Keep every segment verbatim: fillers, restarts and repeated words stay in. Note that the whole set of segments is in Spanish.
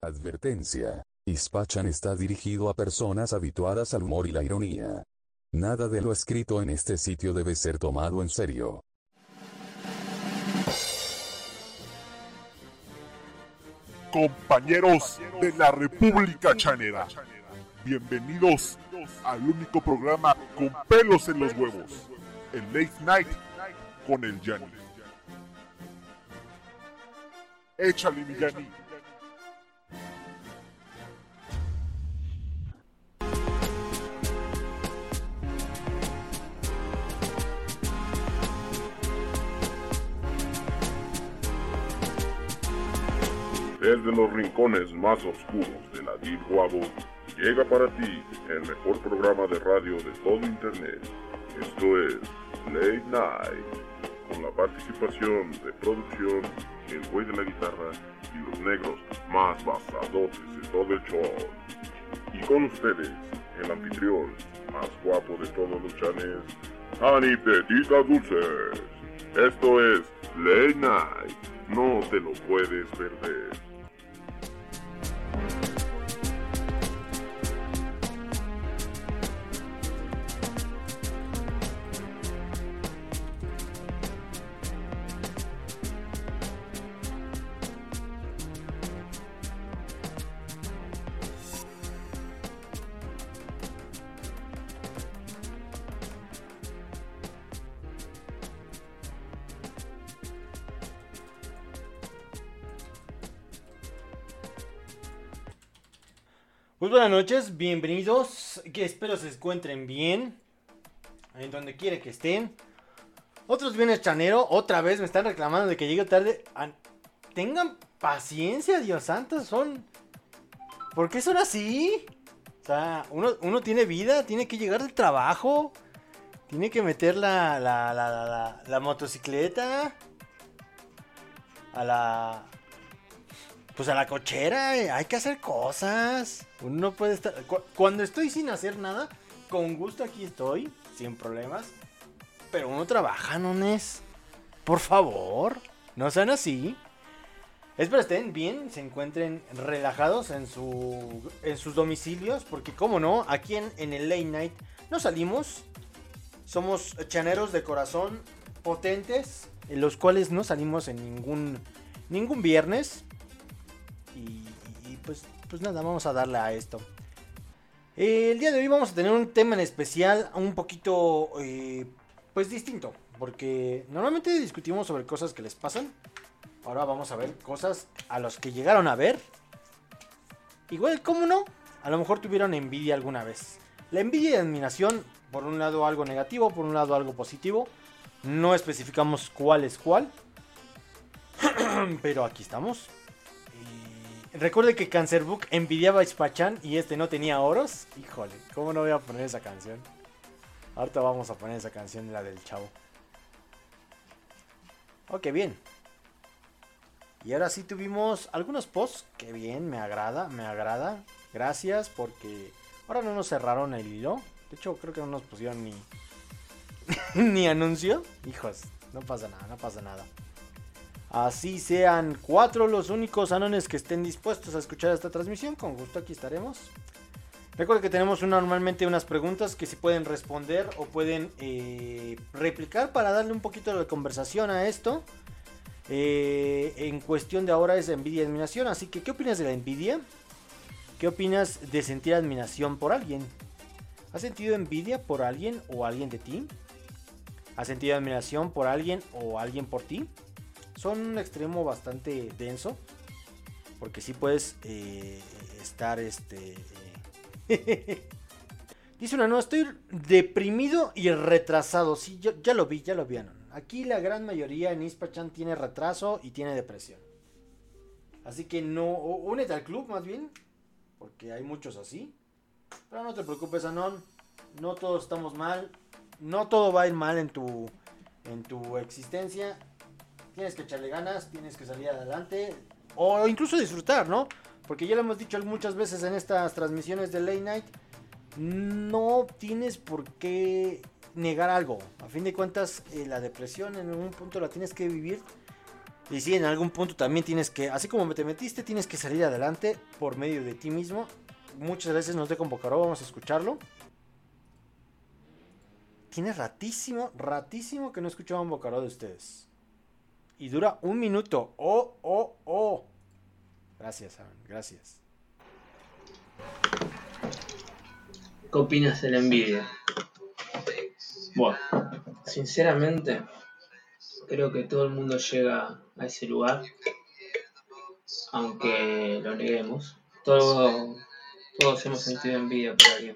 Advertencia. Ispachan está dirigido a personas habituadas al humor y la ironía. Nada de lo escrito en este sitio debe ser tomado en serio. Compañeros de la República Chanera, bienvenidos al único programa con pelos en los huevos, el Late Night con el Yanni. Échale, mi Yanni. Desde los rincones más oscuros de la Deep Web, llega para ti el mejor programa de radio de todo Internet. Esto es Late Night, con la participación de producción, el güey de la guitarra y los negros más basadotes de todo el show. Y con ustedes, el anfitrión más guapo de todos los chanes, Ani Petitas Dulces. Esto es Late Night, no te lo puedes perder. Pues buenas noches, bienvenidos, que espero se encuentren bien, en donde quiera que estén. Otros viernes chanero, otra vez me están reclamando de que llego tarde. An- Tengan paciencia, Dios santo, son... ¿Por qué son así? O sea, uno, uno tiene vida, tiene que llegar del trabajo, tiene que meter la, la, la, la, la, la motocicleta a la... Pues a la cochera, eh, hay que hacer cosas. Uno no puede estar... Cu- Cuando estoy sin hacer nada, con gusto aquí estoy, sin problemas. Pero uno trabaja, ¿no es? Por favor, no sean así. Espero estén bien, se encuentren relajados en, su, en sus domicilios. Porque como no, aquí en, en el Late Night no salimos. Somos chaneros de corazón potentes, en los cuales no salimos en ningún, ningún viernes. Y, y pues, pues nada, vamos a darle a esto. Eh, el día de hoy vamos a tener un tema en especial un poquito, eh, pues distinto. Porque normalmente discutimos sobre cosas que les pasan. Ahora vamos a ver cosas a los que llegaron a ver. Igual, ¿cómo no? A lo mejor tuvieron envidia alguna vez. La envidia y admiración, por un lado algo negativo, por un lado algo positivo. No especificamos cuál es cuál. Pero aquí estamos. Recuerde que Cancerbook envidiaba a Ispachan y este no tenía oros. Híjole, ¿cómo no voy a poner esa canción? Ahorita vamos a poner esa canción, la del chavo. Ok, bien. Y ahora sí tuvimos algunos posts. Que bien, me agrada, me agrada. Gracias porque ahora no nos cerraron el hilo. De hecho, creo que no nos pusieron ni, ni anuncio. Hijos, no pasa nada, no pasa nada. Así sean cuatro los únicos anones que estén dispuestos a escuchar esta transmisión, con gusto aquí estaremos. Recuerden que tenemos una, normalmente unas preguntas que se pueden responder o pueden eh, replicar para darle un poquito de conversación a esto. Eh, en cuestión de ahora es envidia y admiración, así que ¿qué opinas de la envidia? ¿Qué opinas de sentir admiración por alguien? ¿Has sentido envidia por alguien o alguien de ti? ¿Has sentido admiración por alguien o alguien por ti? Son un extremo bastante denso. Porque sí puedes eh, estar este... Eh. Dice una, no, estoy deprimido y retrasado. Sí, yo ya lo vi, ya lo vieron. Aquí la gran mayoría en Ispachan tiene retraso y tiene depresión. Así que no, únete al club más bien. Porque hay muchos así. Pero no te preocupes, Anon. No todos estamos mal. No todo va a ir mal en tu, en tu existencia. Tienes que echarle ganas, tienes que salir adelante o incluso disfrutar, ¿no? Porque ya lo hemos dicho muchas veces en estas transmisiones de Late Night. No tienes por qué negar algo. A fin de cuentas, eh, la depresión en un punto la tienes que vivir. Y sí, en algún punto también tienes que, así como te metiste, tienes que salir adelante por medio de ti mismo. Muchas veces nos deja un Bocaró, vamos a escucharlo. Tiene ratísimo, ratísimo que no escuchaba un Bocaró de ustedes. Y dura un minuto. Oh, oh, oh. Gracias, Aaron, gracias. ¿Qué opinas de la envidia? Bueno, sinceramente, creo que todo el mundo llega a ese lugar, aunque lo neguemos. Todo, todos hemos sentido envidia por alguien.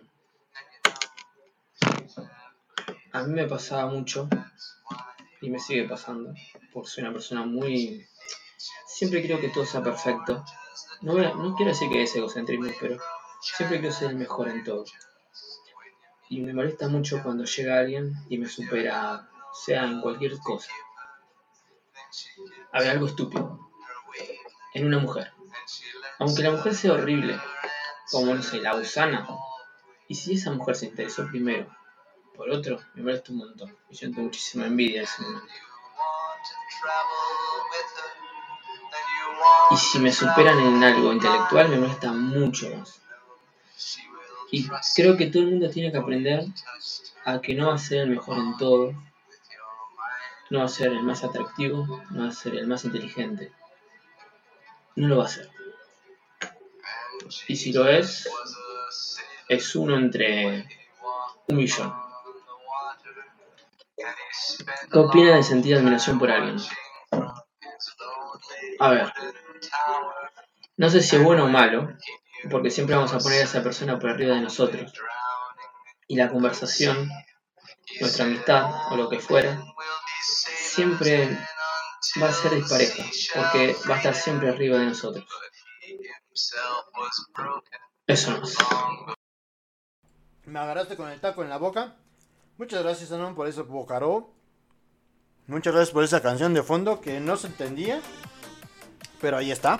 A mí me pasaba mucho, y me sigue pasando, porque soy una persona muy... Siempre creo que todo sea perfecto. No, voy a, no quiero decir que es egocentrismo, pero siempre quiero ser el mejor en todo. Y me molesta mucho cuando llega alguien y me supera, sea en cualquier cosa. A ver, algo estúpido. En una mujer. Aunque la mujer sea horrible, como no sé, la gusana. Y si esa mujer se interesó primero por otro, me molesta un montón. Y siento muchísima envidia en ese momento. Y si me superan en algo intelectual, me molesta mucho más. Y creo que todo el mundo tiene que aprender a que no va a ser el mejor en todo, no va a ser el más atractivo, no va a ser el más inteligente. No lo va a ser. Y si lo es, es uno entre un millón. ¿Qué opina de sentir admiración por alguien? A ver, no sé si es bueno o malo, porque siempre vamos a poner a esa persona por arriba de nosotros. Y la conversación, nuestra amistad o lo que fuera, siempre va a ser dispareja, porque va a estar siempre arriba de nosotros. Eso no es. Me agarraste con el taco en la boca. Muchas gracias, Anon, por eso Bocaró. Muchas gracias por esa canción de fondo que no se entendía, pero ahí está.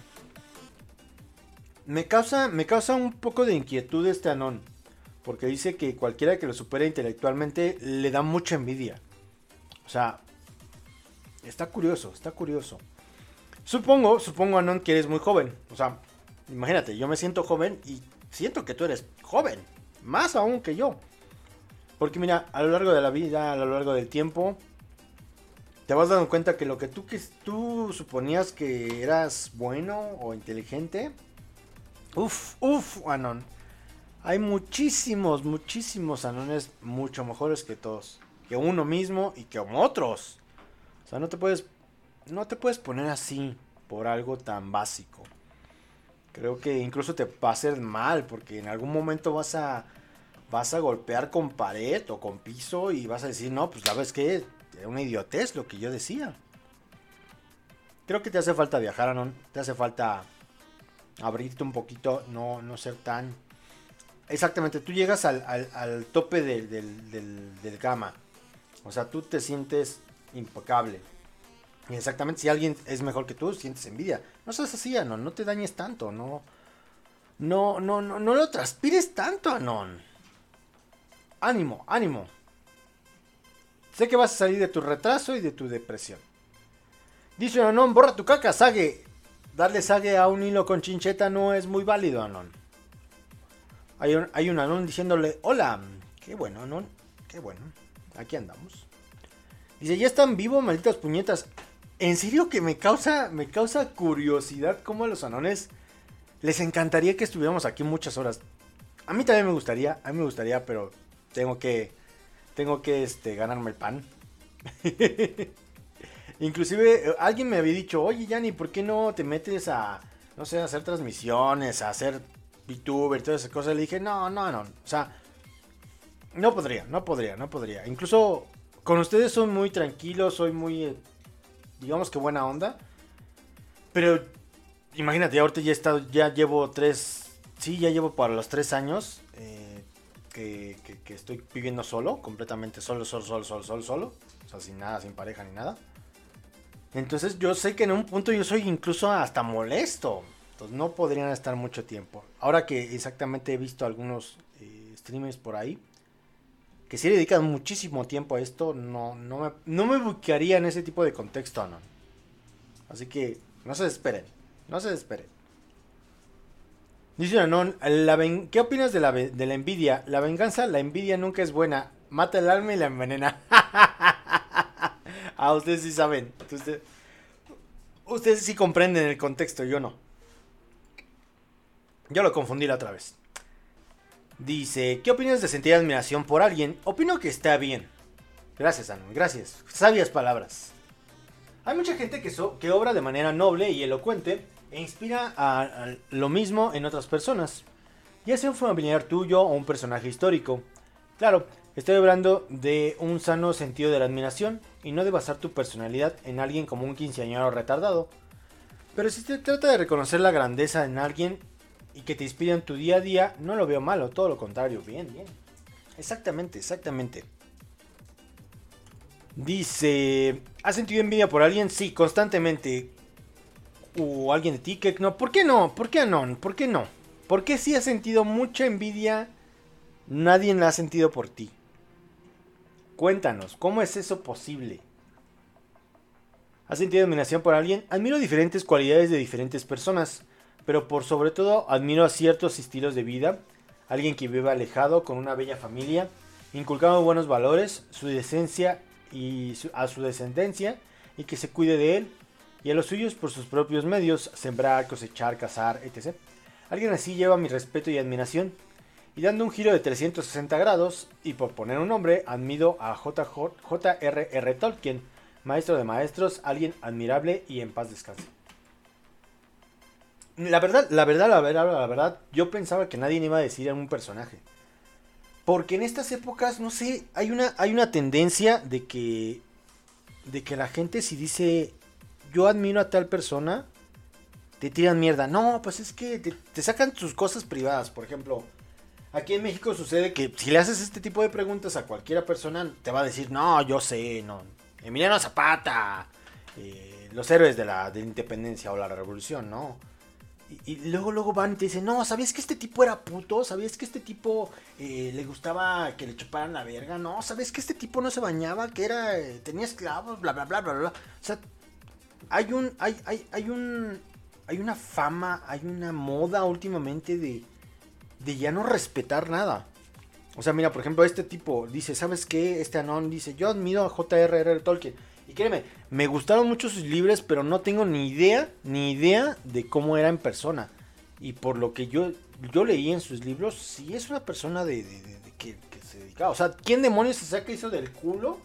Me causa, me causa un poco de inquietud este Anon, porque dice que cualquiera que lo supere intelectualmente le da mucha envidia. O sea, está curioso, está curioso. Supongo, supongo Anon, que eres muy joven. O sea, imagínate, yo me siento joven y siento que tú eres joven, más aún que yo. Porque mira, a lo largo de la vida, a lo largo del tiempo, te vas dando cuenta que lo que tú, que tú suponías que eras bueno o inteligente, uff, uff, Anon. Hay muchísimos, muchísimos Anones mucho mejores que todos. Que uno mismo y que otros. O sea, no te puedes, no te puedes poner así por algo tan básico. Creo que incluso te va a hacer mal, porque en algún momento vas a, vas a golpear con pared o con piso y vas a decir, no, pues sabes qué, era una idiotez lo que yo decía. Creo que te hace falta viajar, Anon. Te hace falta abrirte un poquito, no, no ser tan... Exactamente, tú llegas al, al, al tope del, del, del, del gama. O sea, tú te sientes impecable. Y exactamente, si alguien es mejor que tú, sientes envidia. No seas así, Anon, no te dañes tanto, no... No, no, no, no lo transpires tanto, Anon. Ánimo, ánimo. Sé que vas a salir de tu retraso y de tu depresión. Dice Anon, borra tu caca, Sage. Darle Sage a un hilo con chincheta no es muy válido, Anon. Hay un, hay un Anon diciéndole, hola. Qué bueno, Anon, qué bueno. Aquí andamos. Dice, ya están vivos, malditas puñetas. En serio que me causa, me causa curiosidad cómo a los Anones les encantaría que estuviéramos aquí muchas horas. A mí también me gustaría, a mí me gustaría, pero tengo que, tengo que este, ganarme el pan. Inclusive alguien me había dicho, oye Yanni, ¿por qué no te metes a, no sé, a hacer transmisiones, a hacer VTuber y todas esas cosas? Le dije, no, no, no, o sea, no podría, no podría, no podría. Incluso con ustedes soy muy tranquilo, soy muy, digamos que buena onda. Pero imagínate, ahorita ya he estado, ya llevo tres, sí, ya llevo para los tres años eh, que, que, que estoy viviendo solo, completamente solo, solo, solo, solo, solo, solo. O sea, sin nada, sin pareja ni nada. Entonces yo sé que en un punto yo soy incluso hasta molesto. Entonces no podrían estar mucho tiempo. Ahora que exactamente he visto algunos eh, streamers por ahí que sí le dedican muchísimo tiempo a esto, no, no, me, no me buscaría en ese tipo de contexto, ¿no? Así que no se desesperen, no se desesperen. Dice Anon, la ven... ¿qué opinas de la, de la envidia? La venganza, la envidia nunca es buena. Mata el alma y la envenena. Ah, ustedes sí saben. Ustedes, ustedes sí comprenden el contexto, yo no. Yo lo confundí la otra vez. Dice, ¿qué opinas de sentir admiración por alguien? Opino que está bien. Gracias, Anon, gracias. Sabias palabras. Hay mucha gente que, so, que obra de manera noble y elocuente e inspira a, a lo mismo en otras personas, ya sea un familiar tuyo o un personaje histórico. Claro, estoy hablando de un sano sentido de la admiración y no de basar tu personalidad en alguien como un quinceañero retardado. Pero si se trata de reconocer la grandeza en alguien y que te inspira en tu día a día, no lo veo malo, todo lo contrario, bien, bien. Exactamente, exactamente. Dice, ¿has sentido envidia por alguien? Sí, constantemente. O alguien de ti que no. ¿Por qué no? ¿Por qué no? ¿Por qué no? ¿Por qué si has sentido mucha envidia? Nadie la ha sentido por ti. Cuéntanos, ¿cómo es eso posible? ¿Has sentido admiración por alguien? Admiro diferentes cualidades de diferentes personas, pero por sobre todo admiro a ciertos estilos de vida. Alguien que vive alejado con una bella familia, inculcando buenos valores, su decencia y su, a su descendencia, y que se cuide de él y a los suyos por sus propios medios, sembrar, cosechar, cazar, etcétera. Alguien así lleva mi respeto y admiración. Y dando un giro de trescientos sesenta grados, y por poner un nombre, admiro a J R R Tolkien, maestro de maestros, alguien admirable y en paz descanse. La verdad, la verdad, la verdad, la verdad, yo pensaba que nadie iba a decir a un personaje. Porque en estas épocas, no sé, hay una, hay una tendencia de que, de que la gente si dice, yo admiro a tal persona, te tiran mierda. No, pues es que te, te sacan sus cosas privadas. Por ejemplo, aquí en México sucede que si le haces este tipo de preguntas a cualquiera persona, te va a decir, no, yo sé, no, Emiliano Zapata, eh, los héroes de la, de la independencia o la revolución, ¿no? Y, y luego, luego van y te dicen, no, ¿sabías que este tipo era puto? ¿Sabías que este tipo eh, le gustaba que le chuparan la verga? No, ¿sabías que este tipo no se bañaba? Que era, eh, tenía esclavos, bla, bla, bla, bla, bla. O sea, hay un, hay, hay, hay un, hay una fama, hay una moda últimamente de, de ya no respetar nada. O sea, mira, por ejemplo, este tipo dice, ¿sabes qué? Este Anon dice, yo admiro a J R R Tolkien. Y créeme, me gustaron mucho sus libros, pero no tengo ni idea, ni idea de cómo era en persona. Y por lo que yo, yo leí en sus libros, sí es una persona de, de, de, de que, que se dedicaba. O sea, ¿quién demonios se saca eso del culo?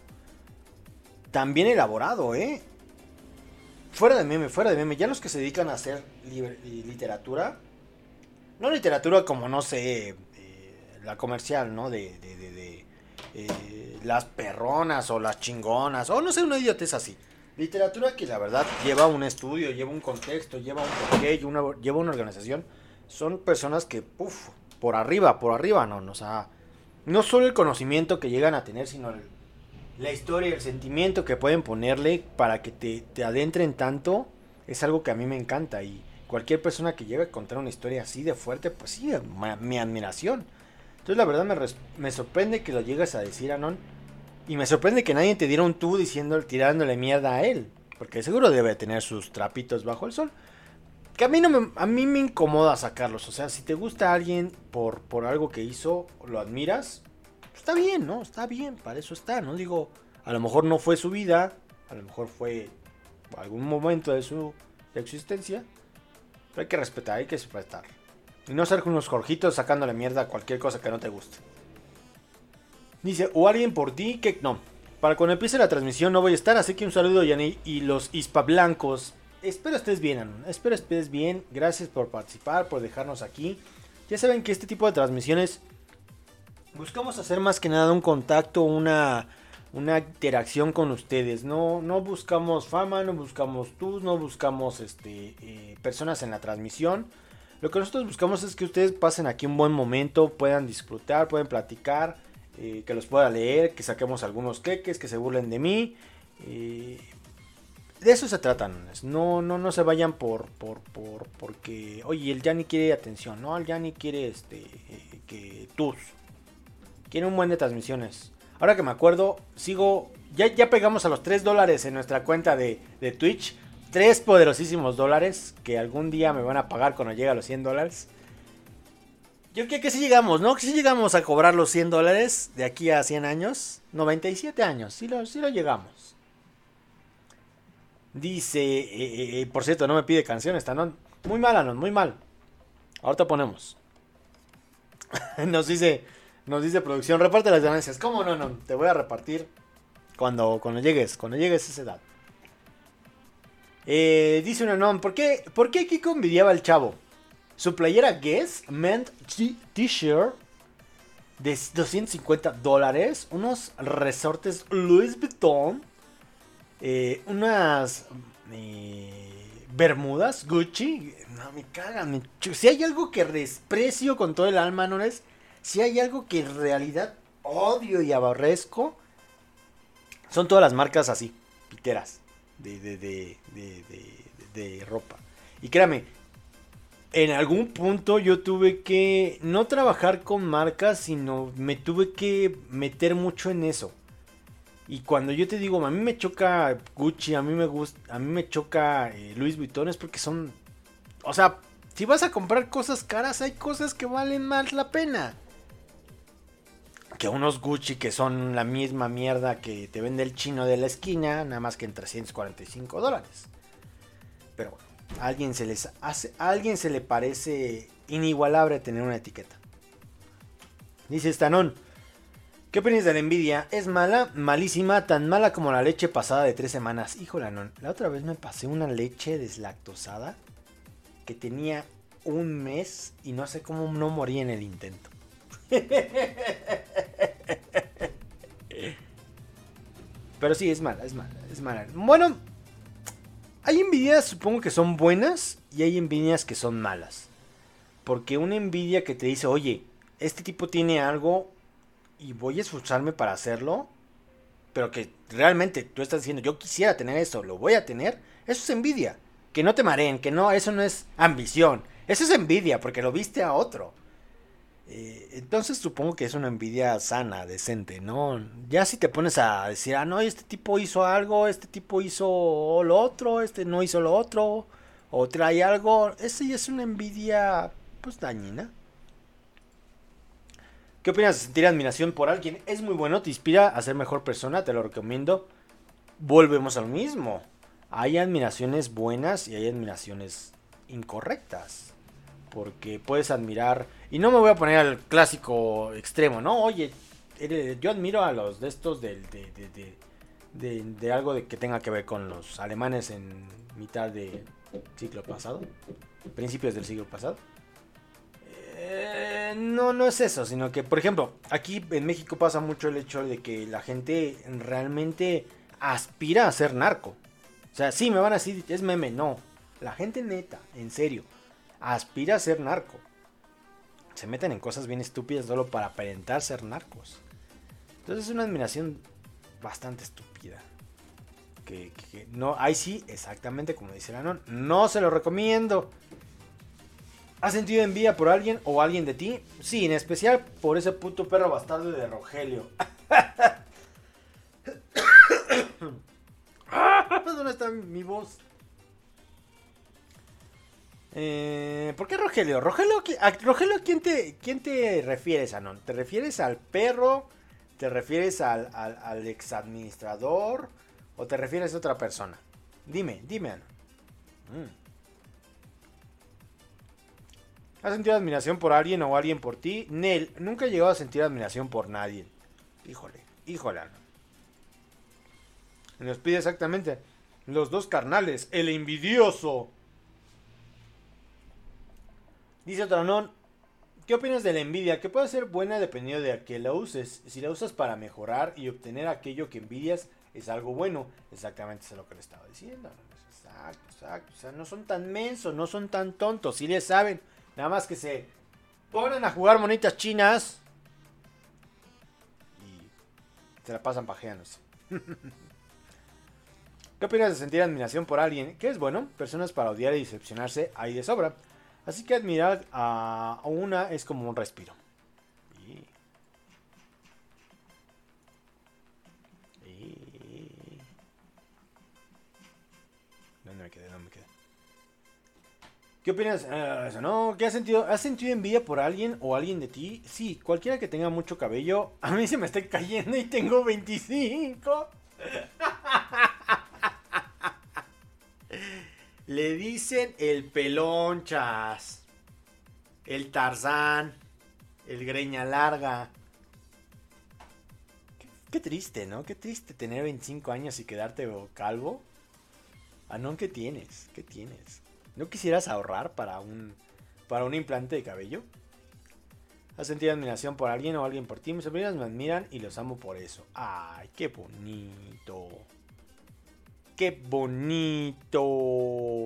Tan bien elaborado, ¿eh? Fuera de meme, fuera de meme. Ya los que se dedican a hacer liber, literatura, no literatura como, no sé, eh, la comercial, ¿no? De, de, de, de eh, las perronas o las chingonas, o no sé, una idiotez así. Literatura que la verdad lleva un estudio, lleva un contexto, lleva un porqué, lleva una, lleva una organización. Son personas que, puff, por arriba, por arriba, no, no, o sea, no solo el conocimiento que llegan a tener, sino el, la historia y el sentimiento que pueden ponerle para que te, te adentren tanto, es algo que a mí me encanta. Y cualquier persona que llegue a contar una historia así de fuerte, pues sí, mi, mi admiración. Entonces la verdad me, res, me sorprende que lo llegues a decir, Anon. Y me sorprende que nadie te diera un tú diciendo, tirándole mierda a él. Porque seguro debe tener sus trapitos bajo el sol. Que a mí, no me, a mí me incomoda sacarlos. O sea, si te gusta alguien por, por algo que hizo, lo admiras, pues está bien, ¿no? Está bien, para eso está, ¿no? Digo, a lo mejor no fue su vida, a lo mejor fue algún momento de su de existencia. Pero hay que respetar, hay que respetar. Y no ser con unos jorjitos sacándole mierda a cualquier cosa que no te guste. Dice, o alguien por ti que no. Para cuando empiece la transmisión no voy a estar, así que un saludo, Yani, y los hispablancos. Espero estés bien, Anon. Espero estés bien. Gracias por participar, por dejarnos aquí. Ya saben que este tipo de transmisiones buscamos hacer más que nada un contacto, una, una interacción con ustedes. No, no buscamos fama, no buscamos tus, no buscamos este, eh, personas en la transmisión. Lo que nosotros buscamos es que ustedes pasen aquí un buen momento, puedan disfrutar, puedan platicar, eh, que los pueda leer, que saquemos algunos queques, que se burlen de mí. Eh, de eso se tratan. No, no, no se vayan por, por, por, porque, oye, el Yani quiere atención, ¿no? El Yani quiere este, eh, que tus. Quiere un buen de transmisiones. Ahora que me acuerdo, sigo, ya, ya pegamos a los tres dólares en nuestra cuenta de, de Twitch. tres poderosísimos dólares que algún día me van a pagar cuando llegue a los cien dólares. Yo creo que sí llegamos, ¿no? Que sí llegamos a cobrar los cien dólares de aquí a cien años. noventa y siete años, sí lo, sí lo llegamos. Dice, eh, eh, por cierto, no me pide canciones, Tanon. Muy mal, Anon, muy mal. Ahorita ponemos. Nos dice, nos dice producción, reparte las ganancias. ¿Cómo no, no? Te voy a repartir cuando, cuando llegues, cuando llegues a esa edad. Eh, dice un Anon, ¿por qué, ¿por qué Kiko envidiaba al chavo? Su playera Guess meant t-shirt de doscientos cincuenta dólares, unos resortes Louis Vuitton, eh, unas eh, bermudas Gucci. No, me cagan. Me ch- si hay algo que desprecio con todo el alma, ¿no es? Si hay algo que en realidad odio y aborrezco, son todas las marcas así, piteras, de, de, de, de, de, de ropa. Y créame, en algún punto yo tuve que no trabajar con marcas, sino me tuve que meter mucho en eso. Y cuando yo te digo, a mí me choca Gucci, a mí me gusta, a mí me choca eh, Louis Vuitton, es porque son, o sea, si vas a comprar cosas caras, hay cosas que valen más la pena que unos Gucci que son la misma mierda que te vende el chino de la esquina, nada más que en trescientos cuarenta y cinco dólares. Pero bueno. A alguien se les hace, a alguien se le parece inigualable tener una etiqueta. Dice Stanón, ¿qué opinas de la envidia? ¿Es mala? Malísima, tan mala como la leche pasada de tres semanas. Híjole, Anón, la otra vez me pasé una leche deslactosada que tenía un mes y no sé cómo no morí en el intento. Pero sí, es mala, es mala, es mala. Bueno, hay envidias, supongo que son buenas y hay envidias que son malas. Porque una envidia que te dice, oye, este tipo tiene algo y voy a esforzarme para hacerlo, pero que realmente tú estás diciendo, yo quisiera tener eso, lo voy a tener, eso es envidia. Que no te mareen, que no, eso no es ambición, eso es envidia porque lo viste a otro. Eh, entonces supongo que es una envidia sana, decente, ¿no? Ya si te pones a decir, ah, no, este tipo hizo algo, este tipo hizo lo otro, este no hizo lo otro, o trae algo, esa ya es una envidia, pues, dañina. ¿Qué opinas de sentir admiración por alguien? Es muy bueno, te inspira a ser mejor persona, te lo recomiendo. Volvemos al mismo. Hay admiraciones buenas y hay admiraciones incorrectas. Porque puedes admirar, y no me voy a poner al clásico extremo, ¿no? Oye, yo admiro a los de estos de, de, de, de, de, de algo de que tenga que ver con los alemanes en mitad del siglo pasado, principios del siglo pasado. Eh, no, no es eso, sino que, por ejemplo, aquí en México pasa mucho el hecho de que la gente realmente aspira a ser narco. O sea, sí, me van a decir, es meme, no. La gente neta, en serio, aspira a ser narco. Se meten en cosas bien estúpidas solo para aparentar ser narcos. Entonces es una admiración bastante estúpida. Que, que, que no, ahí sí, exactamente como dice Anon, no se lo recomiendo. ¿Has sentido envidia por alguien o alguien de ti? Sí, en especial por ese puto perro bastardo de Rogelio. ¿Dónde está mi voz? Eh, ¿Por qué Rogelio? ¿Rogelio, a Rogelio ¿quién te, quién te refieres, Anon? ¿Te refieres al perro? ¿Te refieres al, al, al exadministrador? ¿O te refieres a otra persona? Dime, dime, Anon. Mm. ¿Has sentido admiración por alguien o alguien por ti? Nel, nunca he llegado a sentir admiración por nadie. Híjole, híjole, Anon. Nos pide exactamente los dos carnales, el envidioso. Dice Tranón, ¿qué opinas de la envidia? Que puede ser buena dependiendo de a qué la uses. Si la usas para mejorar y obtener aquello que envidias, es algo bueno. Exactamente, eso es lo que le estaba diciendo. Exacto, exacto. O sea, no son tan mensos, no son tan tontos. Sí les saben. Nada más que se ponen a jugar monitas chinas y se la pasan pajeándose. ¿Qué opinas de sentir admiración por alguien? Que es bueno, personas para odiar y decepcionarse hay de sobra. Así que admirar a una es como un respiro. Y... Y... ¿Dónde me quedé? ¿Qué opinas? Eh, eso, ¿no? ¿Qué has sentido? ¿Has sentido envidia por alguien o alguien de ti? Sí, cualquiera que tenga mucho cabello. A mí se me está cayendo y tengo veinticinco. Le dicen el pelonchas, el Tarzán, el greña larga. Qué, qué triste, ¿no? Qué triste tener veinticinco años y quedarte calvo. Ah, no, ¿qué tienes? ¿Qué tienes? ¿No quisieras ahorrar para un para un implante de cabello? ¿Has sentido admiración por alguien o alguien por ti? Mis sobrinos me admiran y los amo por eso. ¡Ay, qué bonito! ¡Qué bonito!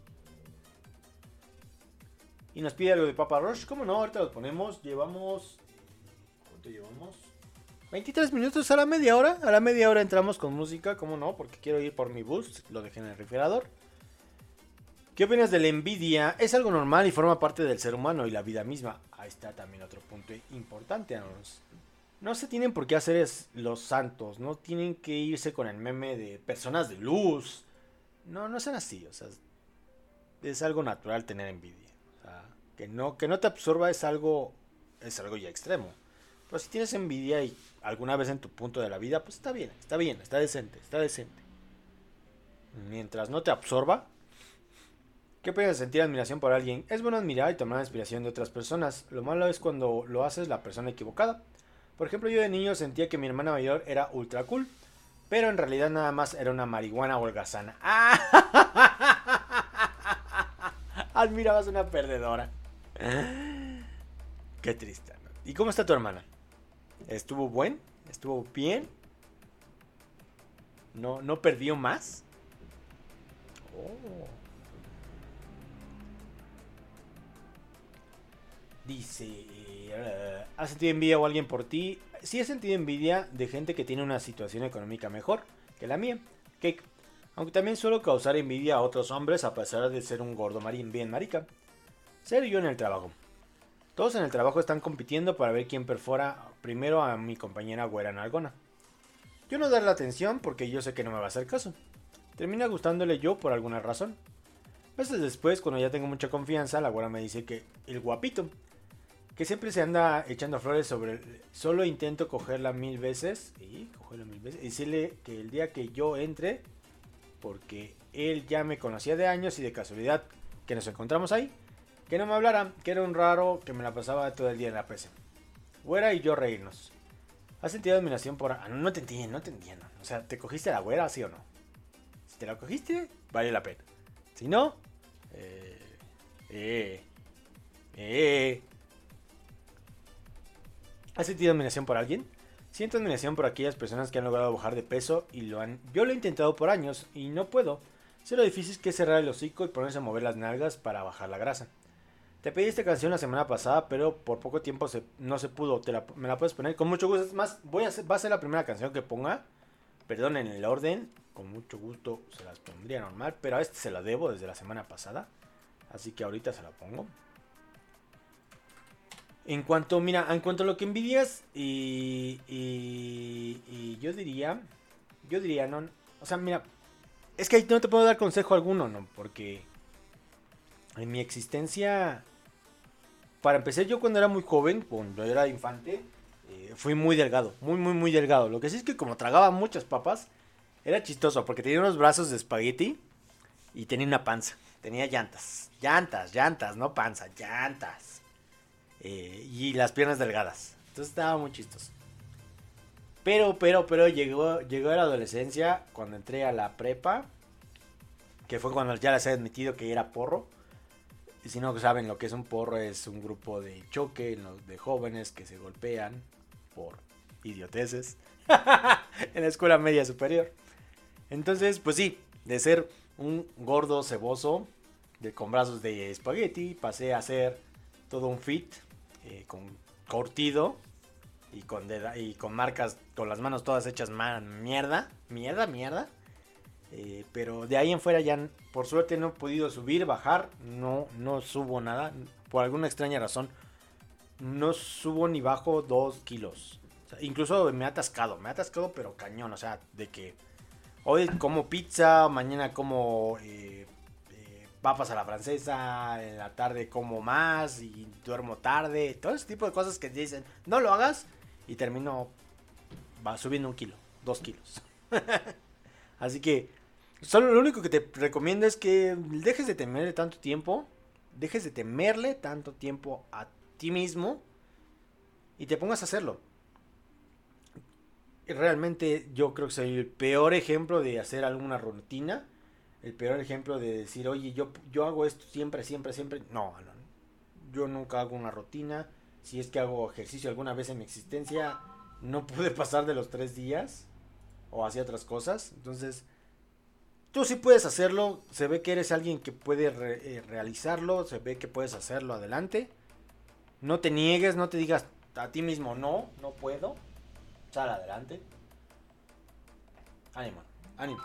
Y nos pide algo de Papa Roach. ¿Cómo no? Ahorita lo ponemos. Llevamos... ¿Cuánto llevamos? veintitrés minutos a la media hora. A la media hora entramos con música. ¿Cómo no? Porque quiero ir por mi boost. Lo dejé en el refrigerador. ¿Qué opinas de la envidia? Es algo normal y forma parte del ser humano y la vida misma. Ahí está también otro punto importante. Amigos. No se tienen por qué hacer es los santos. No tienen que irse con el meme de personas de luz. No, no sean así. O sea, es algo natural tener envidia. O sea, que no, que no te absorba es algo, es algo ya extremo. Pero si tienes envidia y alguna vez en tu punto de la vida, pues está bien, está bien, está decente, está decente. Mientras no te absorba. ¿Qué opinas de sentir admiración por alguien? Es bueno admirar y tomar inspiración de otras personas. Lo malo es cuando lo haces la persona equivocada. Por ejemplo, yo de niño sentía que mi hermana mayor era ultra cool, pero en realidad nada más era una marihuana holgazana. Admirabas una perdedora. Qué triste, ¿no? ¿Y cómo está tu hermana? ¿Estuvo buen? ¿Estuvo bien? ¿No, no perdió más? Oh. Dice, uh, ¿has sentido envidia o alguien por ti? Sí he sentido envidia de gente que tiene una situación económica mejor que la mía. Cake. Aunque también suelo causar envidia a otros hombres a pesar de ser un gordo marín bien marica. Ser yo en el trabajo. Todos en el trabajo están compitiendo para ver quién perfora primero a mi compañera güera nalgona. Yo no darle atención porque yo sé que no me va a hacer caso. Termina gustándole yo por alguna razón. Meses después, cuando ya tengo mucha confianza, la güera me dice que el guapito, que siempre se anda echando flores sobre... Solo intento cogerla mil veces. Y cogerla mil veces. Y decirle que el día que yo entre, porque él ya me conocía de años y de casualidad que nos encontramos ahí, que no me hablara, que era un raro que me la pasaba todo el día en la P C. Güera y yo reírnos. ¿Has sentido admiración por...? Ah, no, no te entiendo, no te entiendo. O sea, ¿te cogiste a la güera, sí o no? Si te la cogiste, vale la pena. Si no... Eh... Eh... Eh... ¿Has sentido admiración por alguien? Siento admiración por aquellas personas que han logrado bajar de peso y lo han... Yo lo he intentado por años y no puedo. Sé lo difícil que es cerrar el hocico y ponerse a mover las nalgas para bajar la grasa. Te pedí esta canción la semana pasada, pero por poco tiempo se... no se pudo. Te la... Me la puedes poner con mucho gusto. Es más, voy a hacer... va a ser la primera canción que ponga. Perdón en el orden. Con mucho gusto se las pondría normal, pero a este se la debo desde la semana pasada. Así que ahorita se la pongo. En cuanto, mira, en cuanto a lo que envidias, y, y, y yo diría, yo diría, no, o sea, mira, es que ahí no te puedo dar consejo alguno, no, porque en mi existencia, para empezar, yo cuando era muy joven, cuando era infante, eh, fui muy delgado, muy, muy, muy delgado. Lo que sí es que como tragaba muchas papas, era chistoso, porque tenía unos brazos de espagueti y tenía una panza, tenía llantas, llantas, llantas, no panza, llantas. Eh, y las piernas delgadas. Entonces estaba muy chistoso. Pero, pero, pero llegó, llegó la adolescencia cuando entré a la prepa. Que fue cuando ya les he admitido que era porro. Y si no saben lo que es un porro, es un grupo de choque de jóvenes que se golpean por idioteces en la escuela media superior. Entonces, pues sí, de ser un gordo ceboso de, con brazos de espagueti, pasé a ser todo un fit. Eh, con curtido y con, deda- y con marcas, con las manos todas hechas man, mierda, mierda, mierda. Eh, pero de ahí en fuera ya, por suerte, no he podido subir, bajar, no, no subo nada. Por alguna extraña razón, no subo ni bajo dos kilos. O sea, incluso me ha atascado, me ha atascado, pero cañón. O sea, de que hoy como pizza, mañana como eh, eh, papas a la francesa, en la tarde como más y duermo tarde, todo ese tipo de cosas que dicen, no lo hagas, y termino va subiendo un kilo, dos kilos. Así que solo lo único que te recomiendo es que dejes de temerle tanto tiempo, dejes de temerle tanto tiempo a ti mismo y te pongas a hacerlo. Realmente yo creo que soy el peor ejemplo de hacer alguna rutina. El peor ejemplo de decir, oye, yo, yo hago esto siempre, siempre, siempre. No, no, yo nunca hago una rutina. Si es que hago ejercicio alguna vez en mi existencia, no pude pasar de los tres días. O hacía otras cosas. Entonces, tú sí puedes hacerlo. Se ve que eres alguien que puede re- eh, realizarlo. Se ve que puedes hacerlo. Adelante. No te niegues, no te digas a ti mismo, no, no puedo. Sal adelante. Ánimo, ánimo.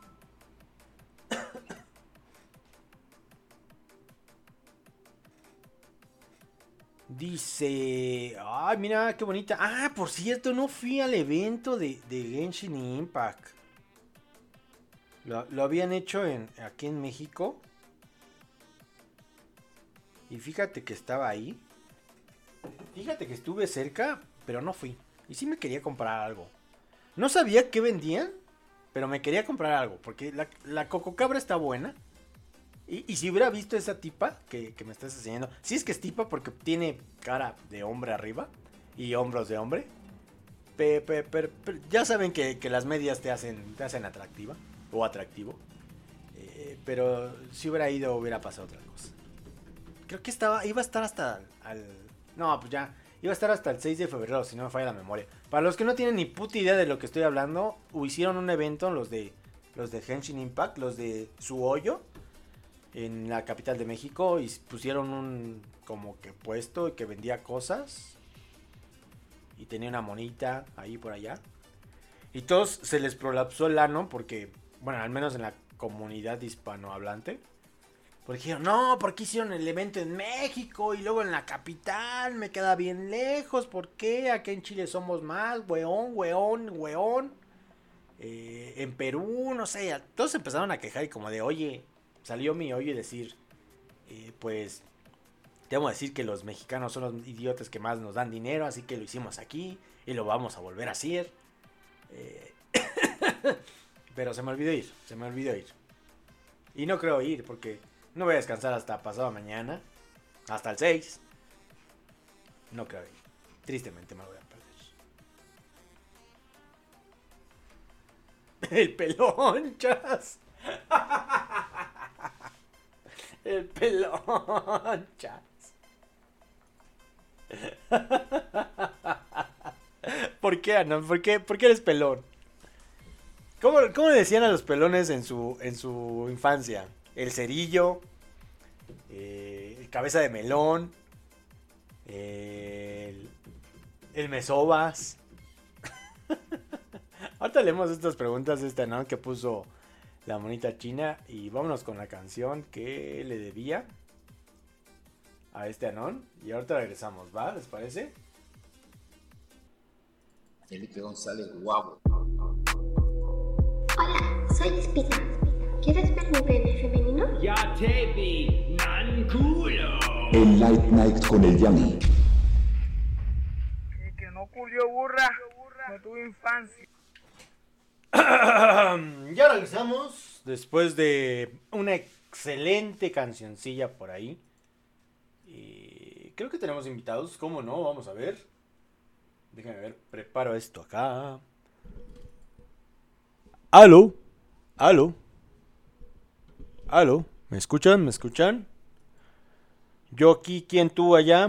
Dice, ay, mira qué bonita. Ah, por cierto, no fui al evento de, de Genshin Impact. Lo, lo habían hecho en, aquí en México. Y fíjate que estaba ahí. Fíjate que estuve cerca, pero no fui. Y sí me quería comprar algo. No sabía qué vendían, pero me quería comprar algo. Porque la, la cococabra está buena. Y, y si hubiera visto esa tipa que, que me estás enseñando. Si es que es tipa porque tiene cara de hombre arriba y hombros de hombre. Pe, pe, pe, pe, ya saben que, que las medias te hacen, te hacen atractiva o atractivo. Eh, pero si hubiera ido hubiera pasado otra cosa. Creo que estaba, iba a estar hasta al... No, pues ya. Iba a estar hasta el seis de febrero, si no me falla la memoria. Para los que no tienen ni puta idea de lo que estoy hablando, hicieron un evento los de los de Genshin Impact, los de Su Hoyo, en la capital de México, y pusieron un como que puesto y que vendía cosas y tenía una monita ahí por allá, y todos se les prolapsó el ano porque, bueno, al menos en la comunidad hispanohablante, porque dijeron, no, ¿por qué hicieron el evento en México y luego en la capital? Me queda bien lejos, ¿por qué? Aquí en Chile somos más, weón, weón, weón. Eh, en Perú, no sé, todos empezaron a quejar y como de, oye, salió mi hoyo y decir, eh, pues, te vamos a decir que los mexicanos son los idiotas que más nos dan dinero, así que lo hicimos aquí y lo vamos a volver a hacer. Eh, pero se me olvidó ir, se me olvidó ir. Y no creo ir porque no voy a descansar hasta pasado mañana, hasta el seis. No creo ir, tristemente me lo voy a perder. El pelón, chas. El pelón, chas. ¿Por qué, Ana? ¿Por qué, ¿Por qué eres pelón? ¿Cómo, ¿Cómo le decían a los pelones en su, en su infancia? El cerillo, eh, el cabeza de melón, eh, el, el mesobas. Ahorita leemos estas preguntas de este, ¿no? Que puso la monita china. Y vámonos con la canción que le debía a este anón. Y ahorita regresamos, ¿va? ¿Les parece? Felipe González, guapo. Hola, soy Espina. ¿Quieres ver mi pene femenino? Ya te vi, nan culo. El Light Night con el Yanni. Y que no culió burra, no tuve infancia. Ya regresamos después de una excelente cancioncilla por ahí. Y creo que tenemos invitados, ¿cómo no? Vamos a ver. Déjame ver, preparo esto acá. Aló, aló, aló, ¿me escuchan? ¿Me escuchan? Yo aquí, ¿quién tú allá?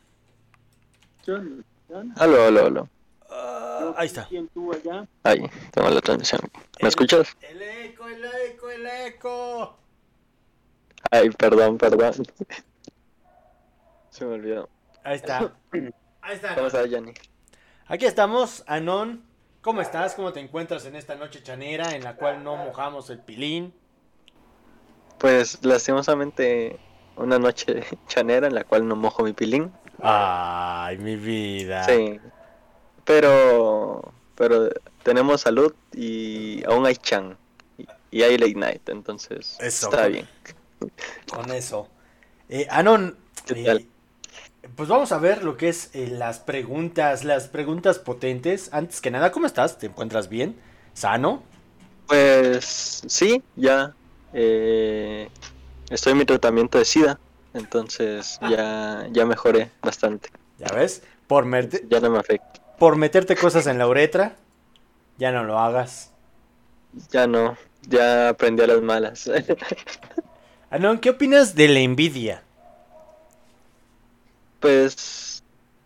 Aló, aló, aló. Uh, ahí está. ¿Quién tú allá? Ahí, tengo la transmisión. ¿Me El- escuchas? El eco, el eco, el eco. Ay, perdón, perdón. Se me olvidó. Ahí está. Ahí está. ¿Cómo estás, Yanni? Aquí estamos, Anón. ¿Cómo estás? ¿Cómo te encuentras en esta noche chanera en la cual no mojamos el pilín? Pues, lastimosamente, una noche chanera en la cual no mojo mi pilín. Ay, mi vida. Sí. Pero, pero tenemos salud y aún hay chan. Y, y hay late night, entonces Eso. está bien. Con eso. Eh, Anon, ¿Qué eh, tal? pues vamos a ver lo que es eh, las preguntas, las preguntas potentes. Antes que nada, ¿cómo estás? ¿Te encuentras bien? ¿Sano? Pues sí, ya eh, estoy en mi tratamiento de SIDA, entonces ya, ya mejoré bastante. ¿Ya ves? Por, mete- Ya no me afecta. por meterte cosas en la uretra, ya no lo hagas. Ya no, ya aprendí a las malas. Anon, ¿qué opinas de la envidia? Pues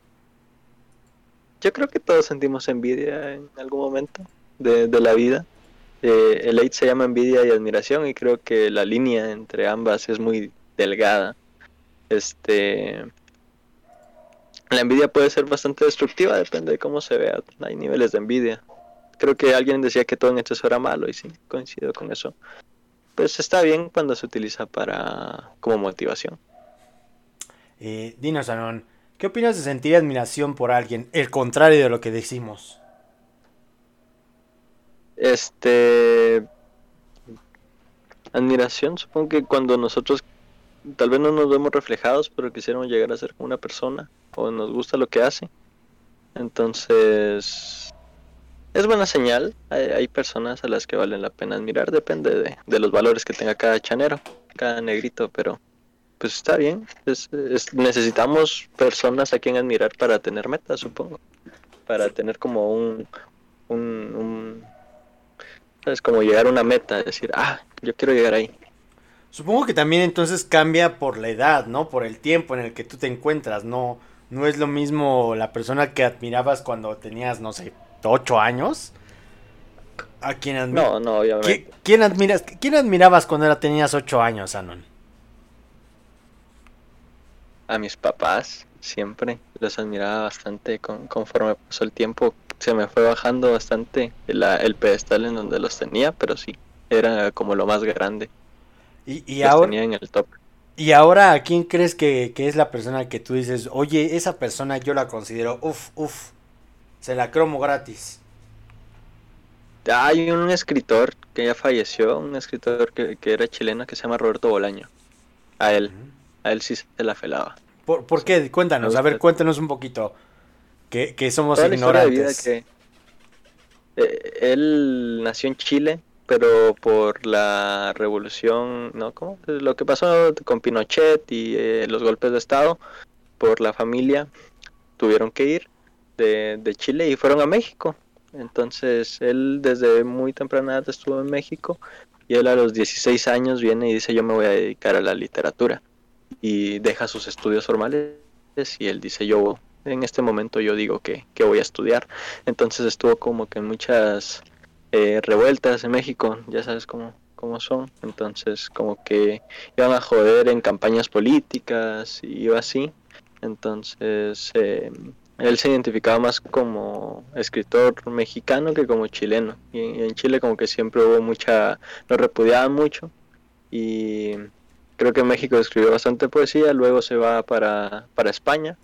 yo creo que todos sentimos envidia en algún momento de, de la vida. Eh, el hate se llama envidia y admiración y creo que la línea entre ambas es muy delgada. Este, la envidia puede ser bastante destructiva, depende de cómo se vea. Hay niveles de envidia. Creo que alguien decía que todo en exceso era malo y sí, coincido con eso. Pues está bien cuando se utiliza para como motivación. Eh, dinos, Anon, ¿qué opinas de sentir admiración por alguien? El contrario de lo que decimos. Este, admiración, supongo que cuando nosotros tal vez no nos vemos reflejados, pero quisiéramos llegar a ser como una persona o nos gusta lo que hace. Entonces, es buena señal. Hay, hay personas a las que valen la pena admirar, depende de, de los valores que tenga cada chanero, cada negrito, pero pues está bien. Es, es, necesitamos personas a quien admirar para tener metas, supongo. Para tener como un, un, un es como llegar a una meta, decir, ah, yo quiero llegar ahí. Supongo que también entonces cambia por la edad, ¿no? Por el tiempo en el que tú te encuentras, no, no es lo mismo la persona que admirabas cuando tenías, no sé, ocho años. A quien admi- No, no, obviamente. ¿Qui- ¿Quién admiras, quién admirabas cuando era, tenías ocho años, Anon? A mis papás, siempre los admiraba bastante. Con, conforme pasó el tiempo, se me fue bajando bastante la, el pedestal en donde los tenía, pero sí, era como lo más grande. Y, y los ahora, tenía en el top. y ahora, ¿a quién crees que, que es la persona que tú dices, oye, esa persona yo la considero, uff, uff, se la cromo gratis? Hay un escritor que ya falleció, un escritor que, que era chileno que se llama Roberto Bolaño. A él, a él sí se la felaba. ¿Por, por qué? Cuéntanos, a ver, cuéntanos un poquito, que, que somos Toda la historia de vida ignorantes. que eh, él nació en Chile, pero por la revolución, ¿no? ¿Cómo? Lo que pasó con Pinochet y eh, los golpes de estado, por la familia tuvieron que ir de, de Chile y fueron a México. Entonces él desde muy temprana edad estuvo en México y él a los dieciséis años viene y dice yo me voy a dedicar a la literatura y deja sus estudios formales y él dice yo en este momento yo digo que, que voy a estudiar. Entonces estuvo como que en muchas eh, revueltas en México, ya sabes cómo, cómo son. Entonces como que iban a joder en campañas políticas y iba así. Entonces eh, él se identificaba más como escritor mexicano que como chileno. Y en, y en Chile como que siempre hubo mucha, lo repudiaban mucho. Y creo que en México escribió bastante poesía, luego se va para, para España.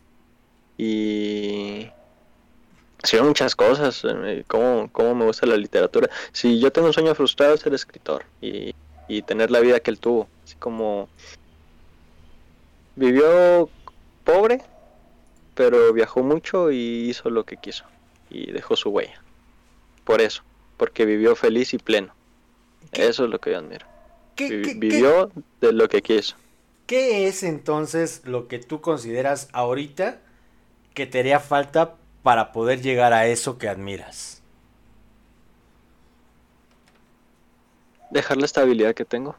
Y hicieron muchas cosas, eh, cómo, cómo me gusta la literatura. Si yo tengo un sueño frustrado es ser escritor y, y tener la vida que él tuvo. Así como vivió pobre, pero viajó mucho y hizo lo que quiso y dejó su huella. Por eso, porque vivió feliz y pleno. ¿Qué? Eso es lo que yo admiro. ¿Qué, Vi- qué, vivió qué, de lo que quiso. ¿Qué es entonces lo que tú consideras ahorita que te haría falta para poder llegar a eso que admiras? Dejar la estabilidad que tengo.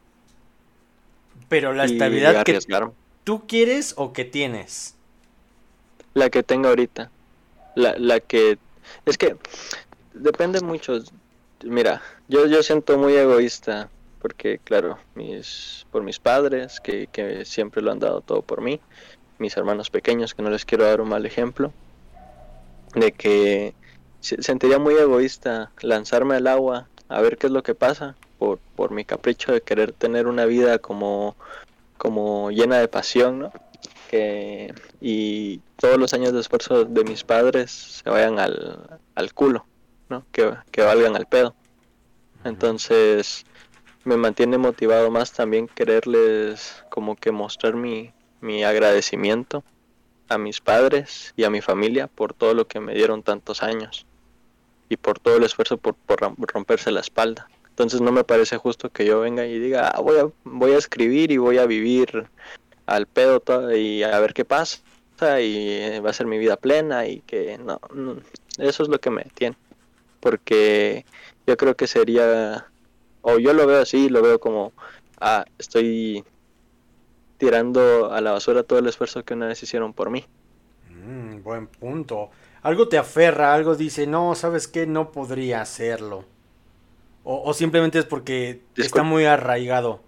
Pero la y estabilidad que arriesgarme. tú quieres o que tienes. La que tengo ahorita. La, la que... Es que depende mucho. Mira, yo, yo siento muy egoísta. Porque, claro, mis por mis padres, que, que siempre lo han dado todo por mí. Mis hermanos pequeños, que no les quiero dar un mal ejemplo. De que se- sentiría muy egoísta lanzarme al agua a ver qué es lo que pasa. Por, por mi capricho de querer tener una vida como, como llena de pasión, ¿no? Que, y todos los años de esfuerzo de mis padres se vayan al, al culo, ¿no? Que, que valgan al pedo. Entonces, me mantiene motivado más también quererles como que mostrar mi, mi agradecimiento a mis padres y a mi familia por todo lo que me dieron tantos años y por todo el esfuerzo por, por romperse la espalda. Entonces no me parece justo que yo venga y diga, ah, voy a voy a escribir y voy a vivir al pedo todo y a ver qué pasa y va a ser mi vida plena y que no, no, eso es lo que me detiene, porque yo creo que sería, o yo lo veo así, lo veo como, ah, estoy tirando a la basura todo el esfuerzo que una vez hicieron por mí. Mm, buen punto. Algo te aferra, algo dice, no, ¿sabes qué? No podría hacerlo. O, o simplemente es porque Disculpa. Está muy arraigado.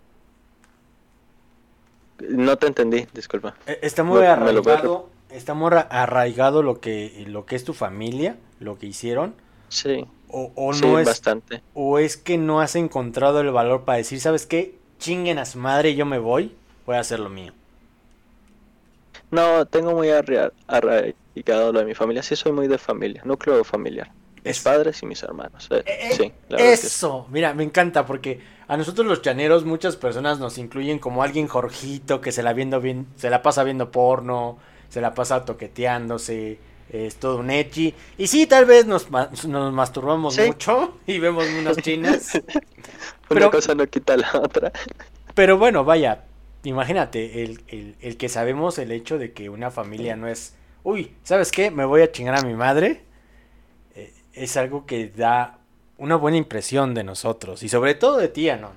No te entendí, disculpa. Está muy no, arraigado, está muy arraigado lo que, lo que es tu familia, lo que hicieron. Sí. O, o sí, no es, bastante. O es que no has encontrado el valor para decir, ¿sabes qué? Chinguen a su madre, yo me voy, voy a hacer lo mío. No, tengo muy arra arraigado lo de mi familia. Sí, soy muy de familia, núcleo familiar. Mis es... padres y mis hermanos. Eh, eh, sí, la eso, sí. Mira, me encanta porque a nosotros los chaneros muchas personas nos incluyen como alguien Jorgito que se la viendo bien, se la pasa viendo porno, se la pasa toqueteándose, es todo un echi. Y sí, tal vez nos, nos masturbamos ¿Sí? mucho y vemos unas chinas. Una pero, cosa no quita la otra. Pero bueno, vaya, imagínate el, el, el que sabemos el hecho de que una familia no es, uy, ¿sabes qué? Me voy a chingar a mi madre. Eh, es algo que da una buena impresión de nosotros y sobre todo de ti, Anon.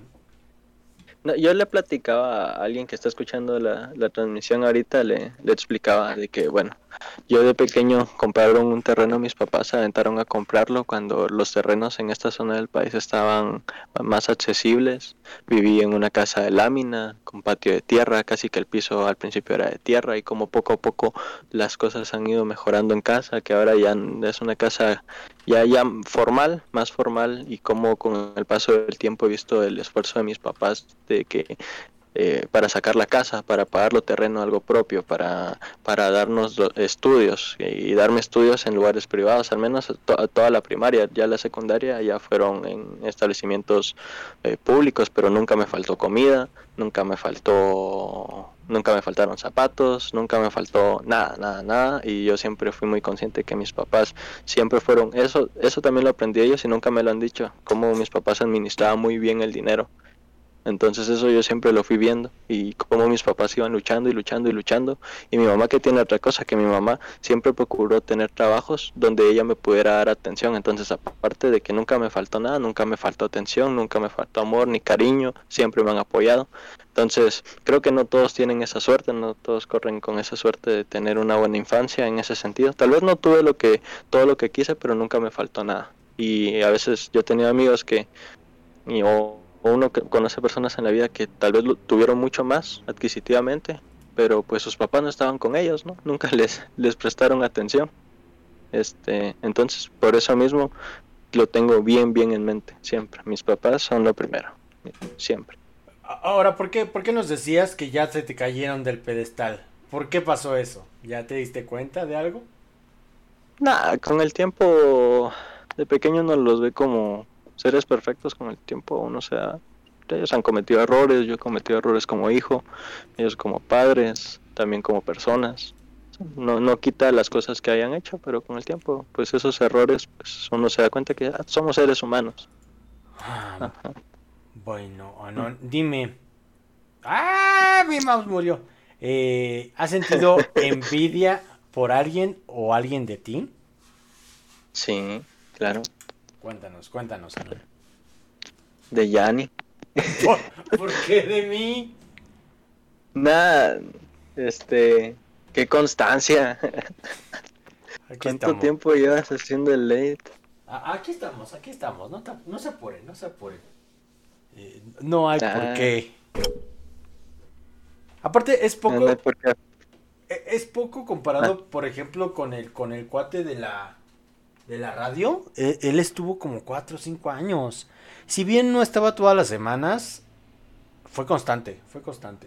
No, yo le platicaba a alguien que está escuchando la, la transmisión ahorita, le, le explicaba de que, bueno, yo de pequeño compraron un terreno, mis papás se aventaron a comprarlo cuando los terrenos en esta zona del país estaban más accesibles. Viví en una casa de lámina, con patio de tierra, casi que el piso al principio era de tierra, y como poco a poco las cosas han ido mejorando en casa, que ahora ya es una casa ya, ya formal, más formal, y como con el paso del tiempo he visto el esfuerzo de mis papás de que eh, para sacar la casa, para pagar lo terreno, algo propio, para, para darnos estudios y, y darme estudios en lugares privados, al menos to toda la primaria, ya la secundaria ya fueron en establecimientos eh, públicos, pero nunca me faltó comida, nunca me faltó, nunca me faltaron zapatos, nunca me faltó nada, nada, nada, y yo siempre fui muy consciente que mis papás siempre fueron, eso, eso también lo aprendí ellos y nunca me lo han dicho, cómo mis papás administraban muy bien el dinero. Entonces eso yo siempre lo fui viendo y cómo mis papás iban luchando y luchando y luchando, y mi mamá que tiene otra cosa, que mi mamá siempre procuró tener trabajos donde ella me pudiera dar atención. Entonces aparte de que nunca me faltó nada, nunca me faltó atención, nunca me faltó amor ni cariño, siempre me han apoyado. Entonces creo que no todos tienen esa suerte, no todos corren con esa suerte de tener una buena infancia en ese sentido. Tal vez no tuve lo que todo lo que quise, pero nunca me faltó nada. Y a veces yo tenía amigos que y, o o uno que conoce personas en la vida que tal vez lo tuvieron mucho más adquisitivamente, pero pues sus papás no estaban con ellos, ¿no? Nunca les, les prestaron atención. Este, entonces, por eso mismo lo tengo bien, bien en mente, siempre. Mis papás son lo primero, siempre. Ahora, ¿por qué, por qué nos decías que ya se te cayeron del pedestal? ¿Por qué pasó eso? ¿Ya te diste cuenta de algo? Nah, con el tiempo de pequeño uno los ve como seres perfectos. Con el tiempo uno se ha, ellos han cometido errores, yo he cometido errores como hijo, ellos como padres, también como personas. No, no quita las cosas que hayan hecho, pero con el tiempo, pues esos errores, pues uno se da cuenta que ah, somos seres humanos. Ah, bueno, no, mm. dime. ¡Ah! Mi mouse murió. Eh, ¿Has sentido envidia por alguien o alguien de ti? Sí, claro. Cuéntanos, cuéntanos, Ana. De Yanni. ¿Por, ¿Por qué de mí? Nada, este, qué constancia. Aquí ¿Cuánto estamos. tiempo llevas haciendo el late? Aquí estamos, aquí estamos, no, no se apuren, no se apuren. Eh, no hay ah. por qué. Aparte es poco, no hay por qué. Es poco comparado, ah. por ejemplo, con el con el cuate de la de la radio. Él, él estuvo como cuatro o cinco años. Si bien no estaba todas las semanas, fue constante, fue constante.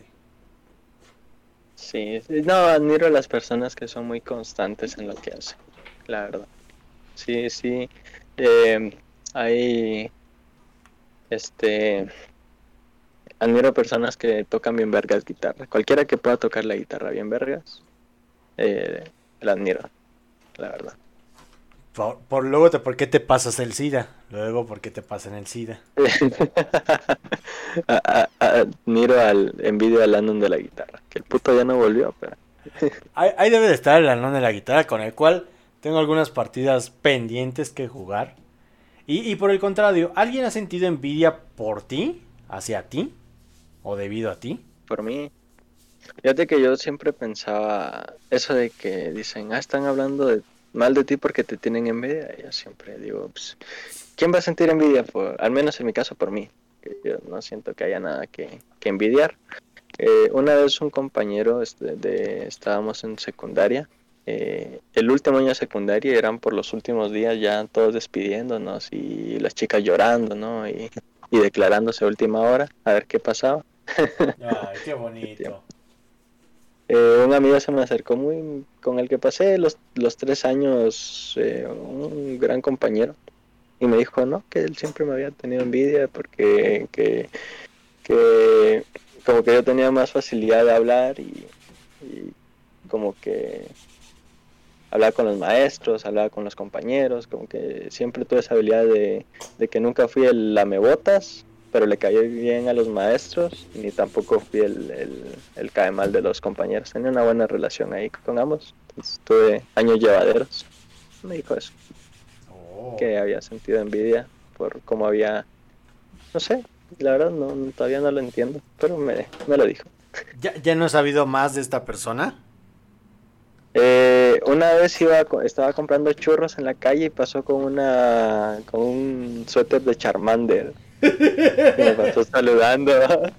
Sí, sí, no, admiro a las personas que son muy constantes en lo que hacen, la verdad. Sí, sí, eh, hay, este, admiro personas que tocan bien vergas guitarra. Cualquiera que pueda tocar la guitarra bien vergas, eh, la admiro, la verdad. Por, por luego, te, ¿por qué te pasas el SIDA? Luego, ¿por qué te pasan el SIDA? a, a, a, admiro al envidio al Landon de la guitarra, que el puto ya no volvió, pero... ahí, ahí debe de estar el Landon de la guitarra, con el cual tengo algunas partidas pendientes que jugar. Y, y por el contrario, ¿alguien ha sentido envidia por ti? ¿Hacia ti? ¿O debido a ti? Por mí. Fíjate que yo siempre pensaba eso de que dicen, ah, están hablando de mal de ti porque te tienen envidia. Y yo siempre digo, pues, ¿quién va a sentir envidia? Por, al menos en mi caso, por mí. Que yo no siento que haya nada que, que envidiar. Eh, una vez un compañero, este, de, estábamos en secundaria. Eh, el último año de secundaria, eran por los últimos días ya todos despidiéndonos y las chicas llorando, ¿no? Y, y declarándose a última hora, a ver qué pasaba. Ay, qué bonito. Eh, un amigo se me acercó muy con el que pasé los, los tres años, eh, un gran compañero, y me dijo, no, que él siempre me había tenido envidia porque que, que como que yo tenía más facilidad de hablar y, y como que hablaba con los maestros, hablaba con los compañeros, como que siempre tuve esa habilidad de, de que nunca fui el lamebotas, pero le caí bien a los maestros, ni tampoco fui el, el, el cae mal de los compañeros. Tenía una buena relación ahí con ambos. Entonces, tuve años llevaderos. Me dijo eso. Oh. Que había sentido envidia por cómo había... No sé, la verdad no, todavía no lo entiendo, pero me, me lo dijo. ¿Ya, ¿Ya no has sabido más de esta persona? Eh, una vez iba estaba comprando churros en la calle y pasó con una con un suéter de Charmander. Y me pasó saludando.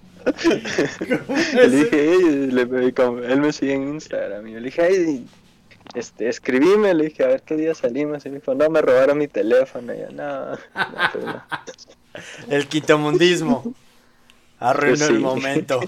Le dije, hey, le, él me sigue en Instagram y yo le dije, hey, este, escribime, le dije, a ver qué día salimos. Y me dijo, no, me robaron mi teléfono. Y yo, no, no, pues no. El quitomundismo arruinó pues sí. El momento.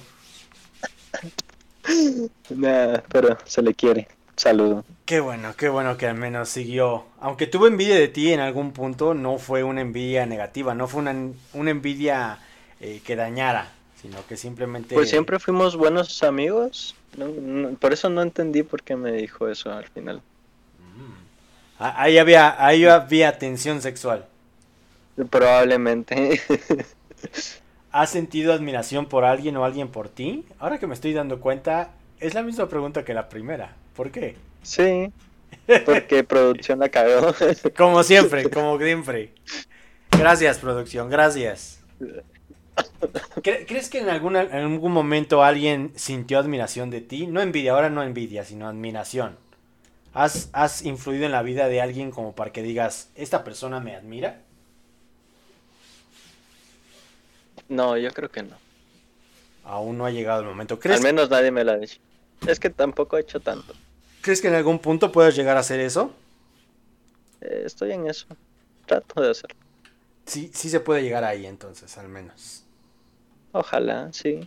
Nada, pero se le quiere. Saludo. Qué bueno, qué bueno que al menos siguió. Aunque tuvo envidia de ti en algún punto, no fue una envidia negativa, no fue una, una envidia eh, que dañara, sino que simplemente... Pues siempre fuimos buenos amigos, no, no, por eso no entendí por qué me dijo eso al final. Mm. Ahí había, ahí había tensión sexual. Probablemente. ¿Has sentido admiración por alguien o alguien por ti? Ahora que me estoy dando cuenta, es la misma pregunta que la primera. ¿Por qué? Sí, porque producción la cagó. Como siempre, como siempre. Gracias, producción, gracias. ¿Cre- ¿Crees que en, alguna, en algún momento alguien sintió admiración de ti? No envidia, ahora no envidia, sino admiración. ¿Has, has influido en la vida de alguien como para que digas, esta persona me admira? No, yo creo que no. Aún no ha llegado el momento. ¿Crees Al menos nadie me lo ha dicho. Es que tampoco he hecho tanto. ¿Crees que en algún punto puedas llegar a hacer eso? Eh, estoy en eso. Trato de hacerlo. Sí, sí se puede llegar ahí entonces, al menos. Ojalá, sí.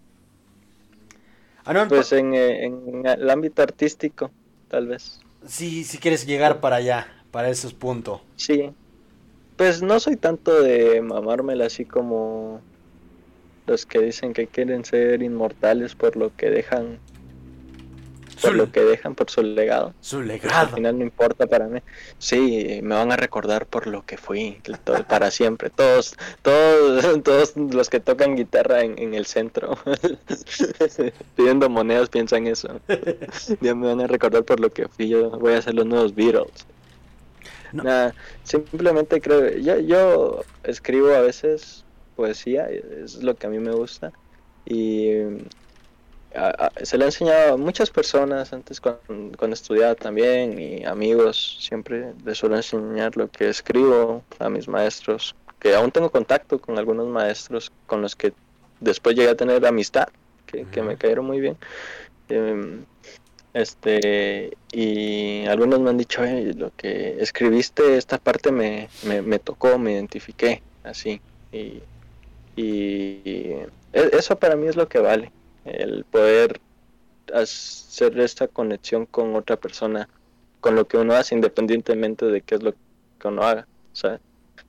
Ah, no, pues en, en el ámbito artístico, tal vez. Sí, si quieres llegar para allá, para esos puntos. Sí. Pues no soy tanto de mamármela así como los que dicen que quieren ser inmortales por lo que dejan, por su... lo que dejan por su legado. Su legado. Pues al final no importa para mí. Sí, me van a recordar por lo que fui, todo, para siempre. Todos, todos, todos los que tocan guitarra en, en el centro, pidiendo monedas, piensan eso. Ya me van a recordar por lo que fui. Yo voy a hacer los nuevos Beatles. No. Nada, simplemente creo, yo, yo escribo a veces poesía, es lo que a mí me gusta, y a, a, se lo he enseñado a muchas personas antes cuando, cuando estudiaba también, y amigos, siempre les suelo enseñar lo que escribo a mis maestros, que aún tengo contacto con algunos maestros con los que después llegué a tener amistad, que, que me cayeron muy bien. Eh, Este, y algunos me han dicho, hey, lo que escribiste, esta parte me, me, me tocó, me identifiqué, así. Y, y eso para mí es lo que vale, el poder hacer esta conexión con otra persona, con lo que uno hace, independientemente de qué es lo que uno haga, ¿sabes?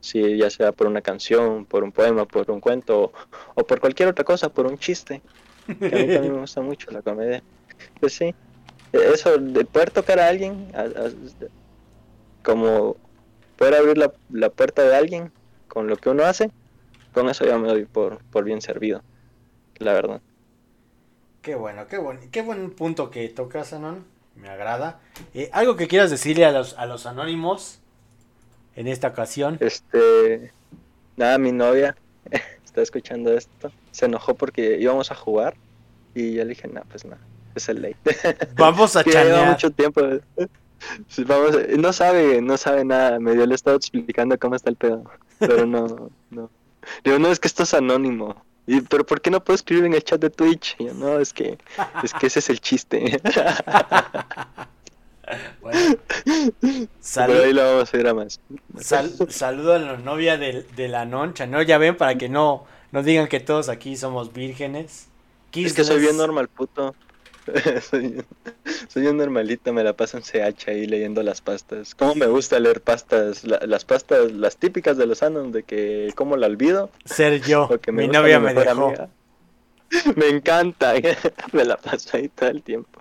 si ya sea por una canción, por un poema, por un cuento o, o por cualquier otra cosa, por un chiste, que a mí también me gusta mucho la comedia. Pues sí, eso de poder tocar a alguien, a, a, como poder abrir la, la puerta de alguien con lo que uno hace, con eso ya me doy por, por bien servido, la verdad. Qué bueno, qué buen, qué buen punto que tocas, Anon. Me agrada. Eh, ¿Algo que quieras decirle a los, a los anónimos en esta ocasión? Este, nada, mi novia está escuchando esto, se enojó porque íbamos a jugar y yo le dije, no, pues no, es el late. Vamos a chanear. Lleva mucho tiempo. Vamos, no sabe, no sabe nada. Medio le he estado explicando cómo está el pedo, pero no, no. Digo, no, es que esto es anónimo. Y, pero ¿por qué no puedo escribir en el chat de Twitch? Y yo, no, es que, es que ese es el chiste. Bueno, salud, pero ahí lo vamos a ir a más. Sal, saludo a la novia del, de la noncha, ¿no? Ya ven, para que no, no digan que todos aquí somos vírgenes. Es que soy bien normal, puto. soy, soy un normalito, me la paso en C H ahí leyendo las pastas. Cómo me gusta leer pastas, la, las pastas, las típicas de los anon, de que cómo la olvido. Ser yo, me mi novia mi me dejó. Amiga. Me encanta, me la paso ahí todo el tiempo.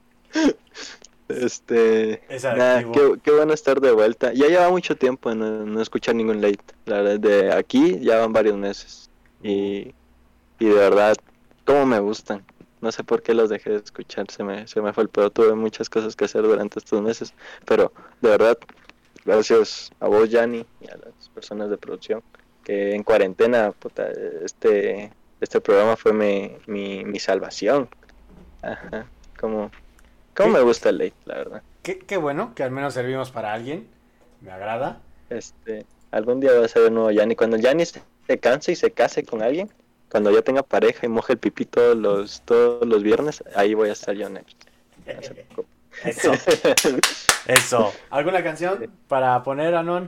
Este, nada, qué, qué bueno estar de vuelta. Ya lleva mucho tiempo no, no escuchar ningún late. La verdad, de aquí ya van varios meses. Y, y de verdad, cómo me gustan. No sé por qué los dejé de escuchar, se me, se me fue el pedo. Tuve muchas cosas que hacer durante estos meses. Pero de verdad, gracias a vos, Yanni, y a las personas de producción, que en cuarentena, puta, este, este programa fue mi, mi, mi salvación. Ajá, como... ¿Cómo me gusta el late, la verdad? Qué, qué bueno, que al menos servimos para alguien. Me agrada. Este, algún día va a ser el nuevo Yanni. Cuando Yanni se, se canse y se case con alguien, cuando ya tenga pareja y moje el pipí todos los, todos los viernes, ahí voy a estar yo, Nel. Eso. Eso. ¿Alguna canción sí. para poner, Anon?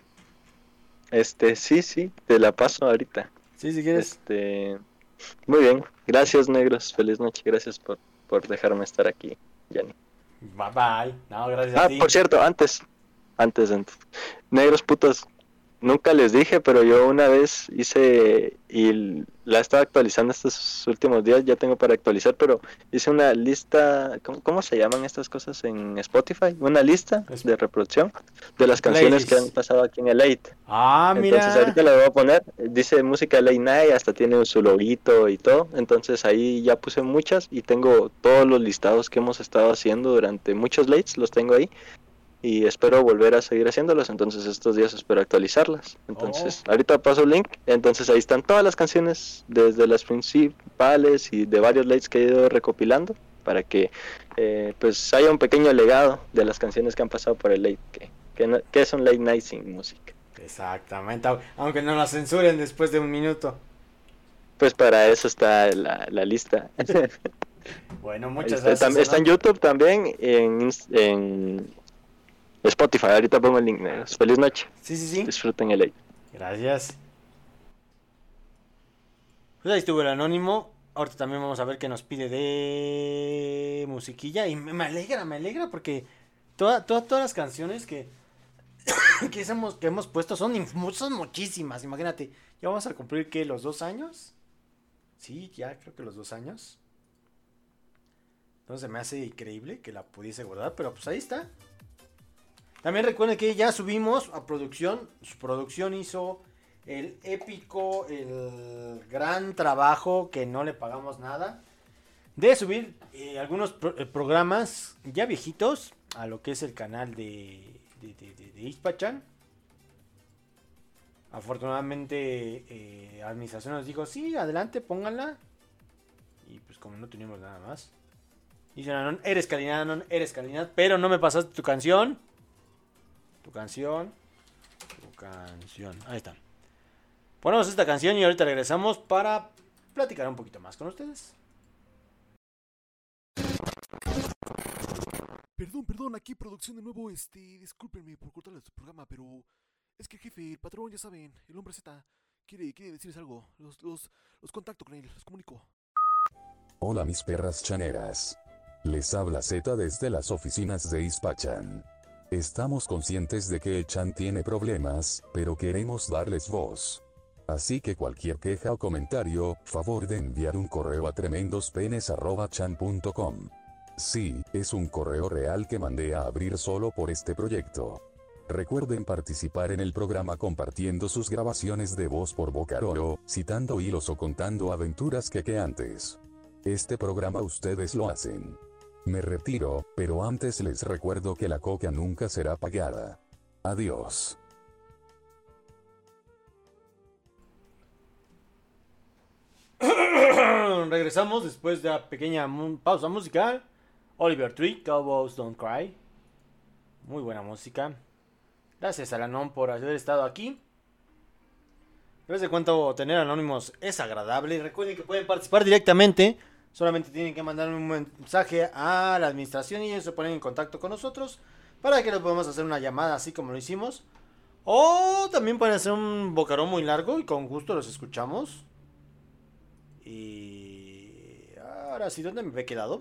Este, sí, sí, te la paso ahorita. Sí, si quieres. Este, muy bien. Gracias, negros. Feliz noche. Gracias por, por dejarme estar aquí. Yanni. Bye bye. No, gracias ah, a ti. por cierto, antes, antes, antes. Negros putos, nunca les dije, pero yo una vez hice, y la estaba actualizando estos últimos días, ya tengo para actualizar, pero hice una lista, ¿cómo, cómo se llaman estas cosas en Spotify? Una lista de reproducción de las canciones Playlist. que han pasado aquí en el Late. Ah, mira. Entonces ahorita la voy a poner, dice música Late Night, hasta tiene su loguito y todo, entonces ahí ya puse muchas y tengo todos los listados que hemos estado haciendo durante muchos Lates, los tengo ahí. Y espero volver a seguir haciéndolas, entonces estos días espero actualizarlas. Entonces, oh. ahorita paso el link, entonces ahí están todas las canciones, desde las principales y de varios lates que he ido recopilando, para que eh, pues haya un pequeño legado de las canciones que han pasado por el late, que, que, no, que es un late night sin música. Exactamente, aunque no la censuren después de un minuto. Pues para eso está la, la lista. Bueno, muchas está, gracias. Está, está en YouTube también, en... en Spotify, ahorita pongo el link, negros. Feliz noche. Sí, sí, sí. Disfruten el late. Gracias. Pues ahí estuvo el anónimo. Ahorita también vamos a ver qué nos pide de musiquilla. Y me alegra, me alegra porque toda, toda, todas las canciones que, que, hemos, que hemos puesto son, son muchísimas. Imagínate, ya vamos a cumplir, ¿qué? ¿Los dos años? Sí, ya creo que los dos años. Entonces me hace increíble que la pudiese guardar, pero pues ahí está. También recuerden que ya subimos a producción, su producción hizo el épico, el gran trabajo que no le pagamos nada, de subir eh, algunos pro- eh, programas ya viejitos a lo que es el canal de, de, de, de, de Ispachan. Afortunadamente eh, la administración nos dijo, sí, adelante, pónganla. Y pues como no teníamos nada más. Dicen, Anon, eres calidad, Anon, eres calidad, pero no me pasaste tu canción. Tu canción. Tu canción. Ahí está. Ponemos esta canción y ahorita regresamos para platicar un poquito más con ustedes. Perdón, perdón, aquí producción de nuevo, este, discúlpenme por cortarles su programa, pero es que el jefe, el patrón, ya saben, el hombre Z, quiere, quiere decirles algo, los, los, los contacto con él, los comunico. Hola mis perras chaneras. Les habla Z desde las oficinas de Ispachan. Estamos conscientes de que el chan tiene problemas, pero queremos darles voz. Así que cualquier queja o comentario, favor de enviar un correo a tremendospenes arroba chan punto com. Sí, es un correo real que mandé a abrir solo por este proyecto. Recuerden participar en el programa compartiendo sus grabaciones de voz por Bocaroro, citando hilos o contando aventuras quequeantes. Este programa ustedes lo hacen. Me retiro, pero antes les recuerdo que la coca nunca será pagada. Adiós. Regresamos después de la pequeña mu- pausa musical. Oliver Tree, Cowboys Don't Cry. Muy buena música. Gracias a Alanón por haber estado aquí. De vez en cuando tener anónimos es agradable. Recuerden que pueden participar directamente. Solamente tienen que mandar un mensaje a la administración y ellos se ponen en contacto con nosotros para que les podamos hacer una llamada así como lo hicimos. O también pueden hacer un bocarón muy largo y con gusto los escuchamos. Y ahora sí, ¿dónde me he quedado?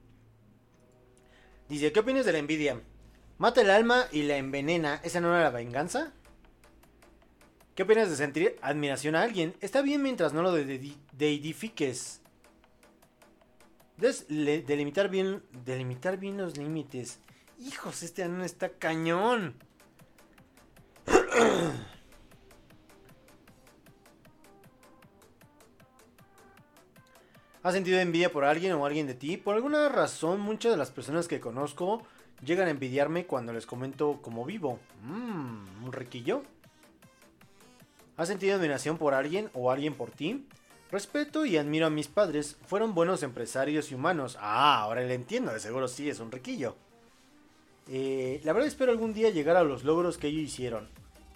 Dice, ¿qué opinas de la envidia? Mata el alma y la envenena. ¿Esa no era la venganza? ¿Qué opinas de sentir admiración a alguien? Está bien mientras no lo de- deidifiques. Debes le- delimitar bien, delimitar bien los límites. Hijos, este anón está cañón. ¿Has sentido envidia por alguien o alguien de ti? Por alguna razón, muchas de las personas que conozco llegan a envidiarme cuando les comento cómo vivo. Mmm, un riquillo. ¿Has sentido admiración por alguien o alguien por ti? Respeto y admiro a mis padres. Fueron buenos empresarios y humanos. Ah, ahora le entiendo. De seguro sí es un riquillo. Eh, la verdad espero algún día llegar a los logros que ellos hicieron.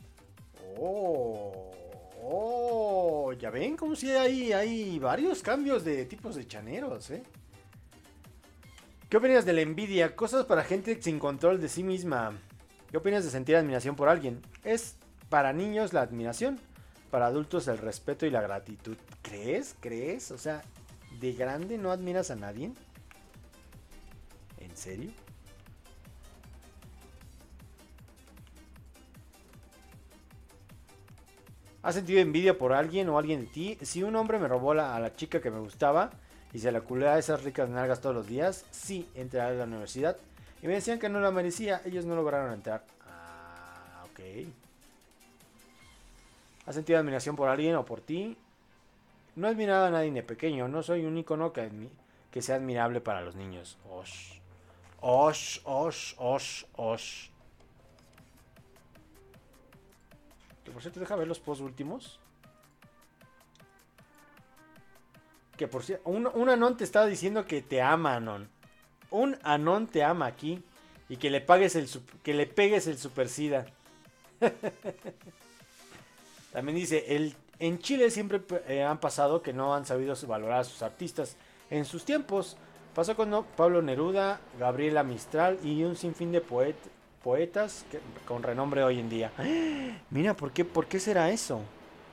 Oh, oh, ya ven como si hay, hay varios cambios de tipos de chaneros, ¿eh? ¿Qué opinas de la envidia? Cosas para gente sin control de sí misma. ¿Qué opinas de sentir admiración por alguien? Es para niños la admiración, para adultos el respeto y la gratitud. ¿Crees? ¿Crees? O sea, ¿de grande no admiras a nadie? ¿En serio? ¿Has sentido envidia por alguien o alguien de ti? Si un hombre me robó la- a la chica que me gustaba y se la culé a esas ricas nalgas todos los días, sí, entré a la universidad y me decían que no la merecía, ellos no lograron entrar. Ah, ok. ¿Has sentido admiración por alguien o por ti? No he admirado a nadie de pequeño, no soy un icono que, admi- que sea admirable para los niños. Osh. Osh, osh, osh, osh. Que por cierto, deja ver los posts últimos. Que por cierto, un, un anón te estaba diciendo que te ama, anón. Un anón te ama aquí. Y que le pagues el sup- que le pegues el super sida. También dice, el, en Chile siempre eh, han pasado que no han sabido valorar a sus artistas en sus tiempos. Pasó con no, Pablo Neruda, Gabriela Mistral y un sinfín de poet, poetas que, con renombre hoy en día. Mira, ¿por qué, ¿por qué será eso?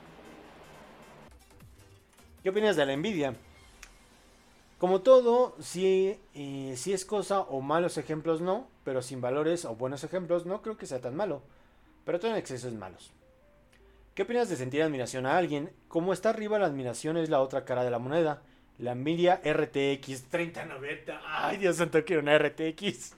¿Qué opinas de la envidia? Como todo, si, eh, si es cosa o malos ejemplos no, pero sin valores o buenos ejemplos no creo que sea tan malo. Pero todo en exceso es malo. ¿Qué opinas de sentir admiración a alguien? Como está arriba, la admiración es la otra cara de la moneda. La envidia R T X treinta noventa. Ay, Dios santo, quiero una R T X.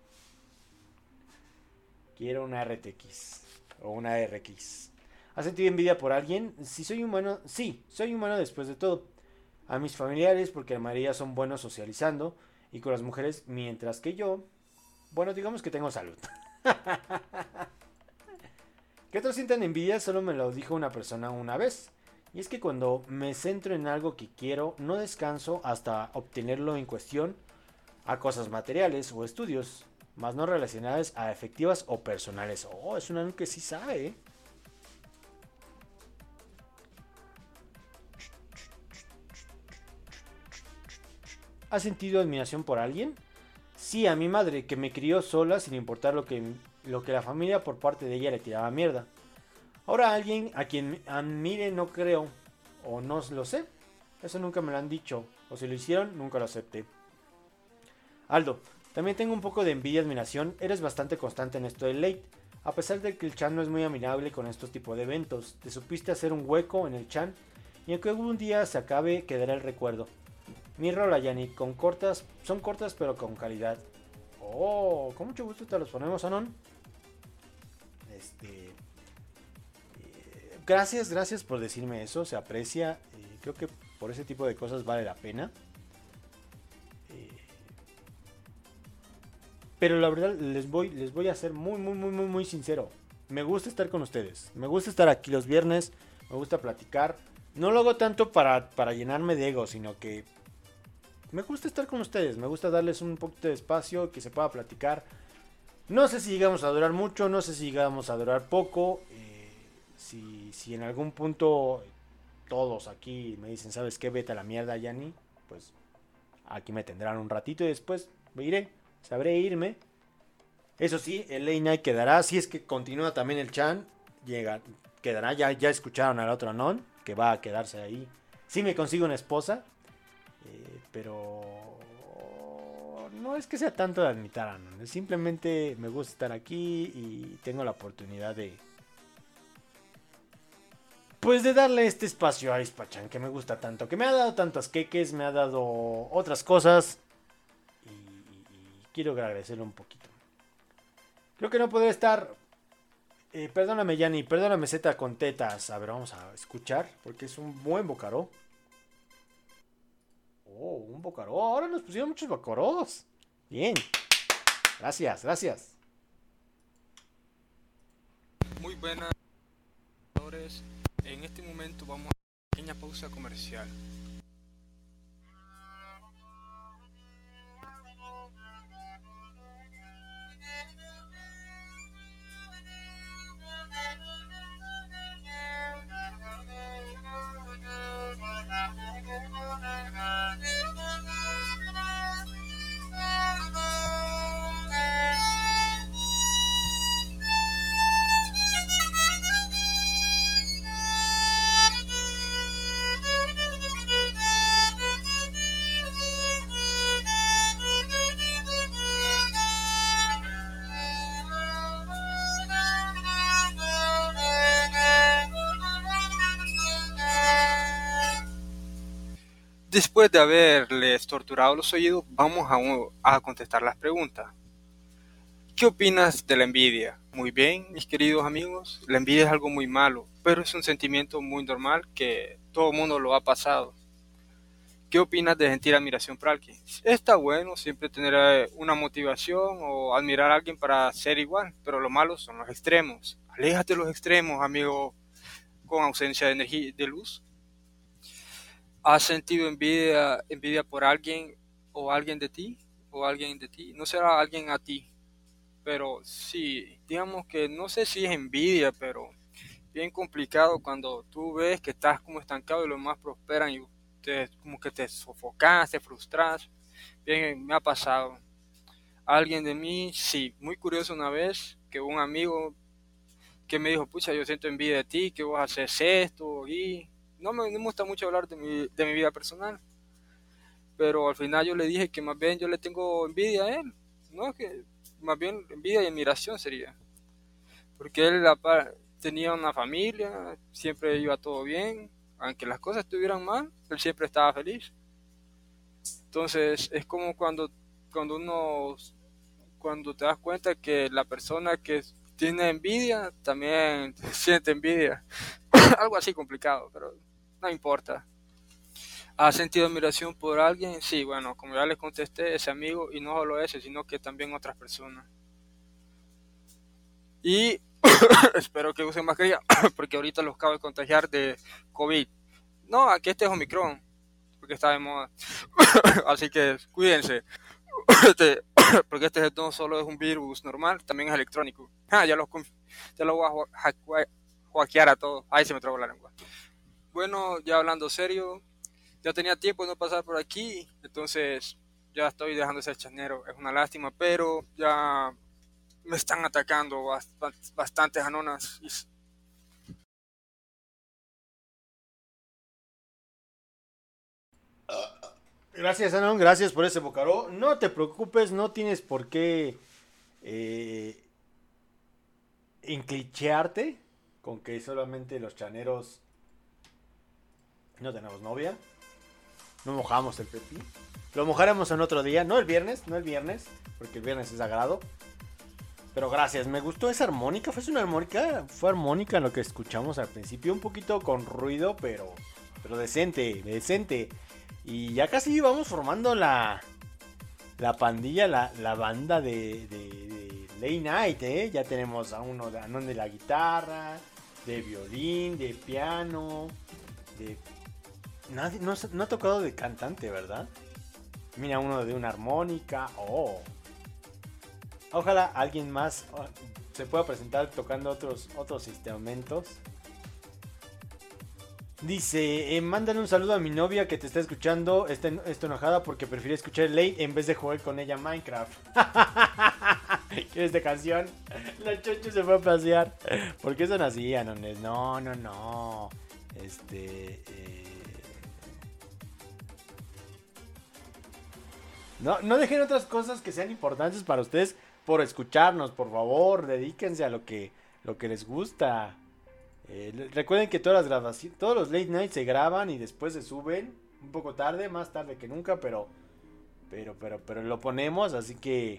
Quiero una R T X. O una R X. ¿Has sentido envidia por alguien? Si soy humano, sí, soy humano después de todo. A mis familiares, porque la mayoría son buenos socializando. Y con las mujeres, mientras que yo, bueno, digamos que tengo salud. ¿Qué otros sienten envidia? Solo me lo dijo una persona una vez. Y es que cuando me centro en algo que quiero, no descanso hasta obtenerlo en cuestión a cosas materiales o estudios, más no relacionadas a efectivas o personales. Oh, es una que sí sabe, ¿eh? ¿Has sentido admiración por alguien? Sí, a mi madre, que me crió sola sin importar lo que, lo que la familia por parte de ella le tiraba mierda. Ahora alguien a quien admire no creo, o no lo sé. Eso nunca me lo han dicho, o si lo hicieron, nunca lo acepté. Aldo, También tengo un poco de envidia y admiración. Eres bastante constante en esto del late. A pesar de que el chan no es muy amigable con estos tipos de eventos. Te supiste hacer un hueco en el chan. Y aunque algún día se acabe, quedará el recuerdo. Mi rola, Yanni, con cortas, son cortas pero con calidad. Oh, con mucho gusto te los ponemos, Anon. Este... Eh, gracias, gracias por decirme eso. Se aprecia. Eh, creo que por ese tipo de cosas vale la pena. Pero la verdad les voy, les voy a ser muy, muy, muy, muy, muy sincero. Me gusta estar con ustedes. Me gusta estar aquí los viernes. Me gusta platicar. No lo hago tanto para, para llenarme de ego, sino que me gusta estar con ustedes. Me gusta darles un poquito de espacio, que se pueda platicar. No sé si llegamos a durar mucho, no sé si llegamos a durar poco. Eh, si, si en algún punto todos aquí me dicen, ¿sabes qué? Vete a la mierda, Yanni. Pues aquí me tendrán un ratito y después me iré. Sabré irme. Eso sí, el late night quedará. Si es que continúa también el chan, llega, quedará. Ya, ya escucharon al otro Anon, que va a quedarse ahí. Sí me consigo una esposa. Eh, pero no es que sea tanto de admitir, Anon. Simplemente me gusta estar aquí y tengo la oportunidad de... Pues de darle este espacio a Ispachan, que me gusta tanto. Que me ha dado tantos queques, me ha dado otras cosas. Quiero agradecerle un poquito. Creo que no podré estar... Eh, perdóname, Yanni. Perdóname, Z con tetas. A ver, vamos a escuchar. Porque es un buen bocaró. Oh, un bocaró. Ahora nos pusieron muchos bocaros. Bien. Gracias, gracias. Muy buenas. En este momento vamos a una pequeña pausa comercial. Después de haberles torturado los oídos, vamos a, un, a contestar las preguntas. ¿Qué opinas de la envidia? Muy bien, mis queridos amigos, la envidia es algo muy malo, pero es un sentimiento muy normal que todo el mundo lo ha pasado. ¿Qué opinas de sentir admiración por alguien? Está bueno siempre tener una motivación o admirar a alguien para ser igual, pero lo malo son los extremos. Aléjate de los extremos, amigo, con ausencia de energía de luz. ¿Has sentido envidia, envidia por alguien o alguien de ti? ¿O alguien de ti? No será alguien a ti, pero sí, digamos que no sé si es envidia, pero bien complicado cuando tú ves que estás como estancado y los demás prosperan y te, como que te sofocas, te frustras. Bien, me ha pasado. Alguien de mí, sí, muy curioso una vez que un amigo que me dijo, pucha, yo siento envidia de ti, que vos haces esto y... No me, no me gusta mucho hablar de mi, de mi vida personal, pero al final yo le dije que más bien yo le tengo envidia a él, no que más bien envidia y admiración sería, porque él la, tenía una familia, siempre iba todo bien, aunque las cosas estuvieran mal, él siempre estaba feliz. Entonces es como cuando, cuando uno, cuando te das cuenta que la persona que tiene envidia también siente envidia. Algo así complicado, pero no importa. ¿Has sentido admiración por alguien? Sí, bueno, como ya les contesté, ese amigo, y no solo ese, sino que también otras personas. Y espero que usen mascarilla, porque ahorita los acabo de contagiar de COVID. No, aquí este es Omicron, porque está de moda. Así que cuídense. Este, porque este no solo es un virus normal, también es electrónico. Ah, ya, los, ya lo voy a hackear a todos. Ahí se me trabó la lengua. Bueno, ya hablando serio, ya tenía tiempo de no pasar por aquí, entonces ya estoy dejando ese chanero. Es una lástima, pero ya me están atacando bast- bastantes anonas. Gracias, Anon, gracias por ese bocaró. No te preocupes, no tienes por qué eh, enclichearte con que solamente los chaneros no tenemos novia. No mojamos el pepí. Lo mojaremos en otro día, no el viernes, no el viernes, porque el viernes es sagrado. Pero gracias, me gustó esa armónica, fue una armónica, fue armónica lo que escuchamos al principio, un poquito con ruido, pero, pero decente, decente. Y ya casi vamos formando la, la pandilla, la, la banda de, de, de Late Night, ¿eh? Ya tenemos a uno de, Anon de la guitarra, de violín, de piano, de... Nadie, no, no ha tocado de cantante, ¿verdad? Mira, uno de una armónica, oh... Ojalá alguien más oh, se pueda presentar tocando otros, otros instrumentos. Dice, eh, mándale un saludo a mi novia que te está escuchando. Está, está enojada porque prefiere escuchar Late en vez de jugar con ella Minecraft. ¿Quieres esta canción? La chocho se fue a pasear. ¿Por qué son así, Anones? No, no, no. Este... Eh... No, no dejen otras cosas que sean importantes para ustedes por escucharnos, por favor, dedíquense a lo que, lo que les gusta. Eh, recuerden que todas las grabaciones, todos los late nights se graban y después se suben, un poco tarde, más tarde que nunca, pero, pero, pero, pero lo ponemos, así que...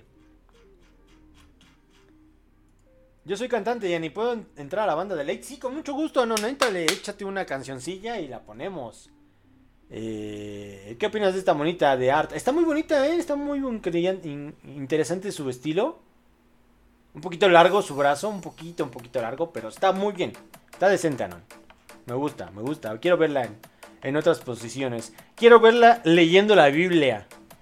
Yo soy cantante, ya ni puedo entrar a la banda de Late. Sí, con mucho gusto, no, no, éntale, échate una cancioncilla y la ponemos. Eh, ¿Qué opinas de esta monita de arte? Está muy bonita, ¿eh? Está muy in- interesante su estilo. Un poquito largo su brazo, un poquito, un poquito largo, pero está muy bien. Está decente, Anon. Me gusta, me gusta. Quiero verla en, en otras posiciones. Quiero verla leyendo la Biblia.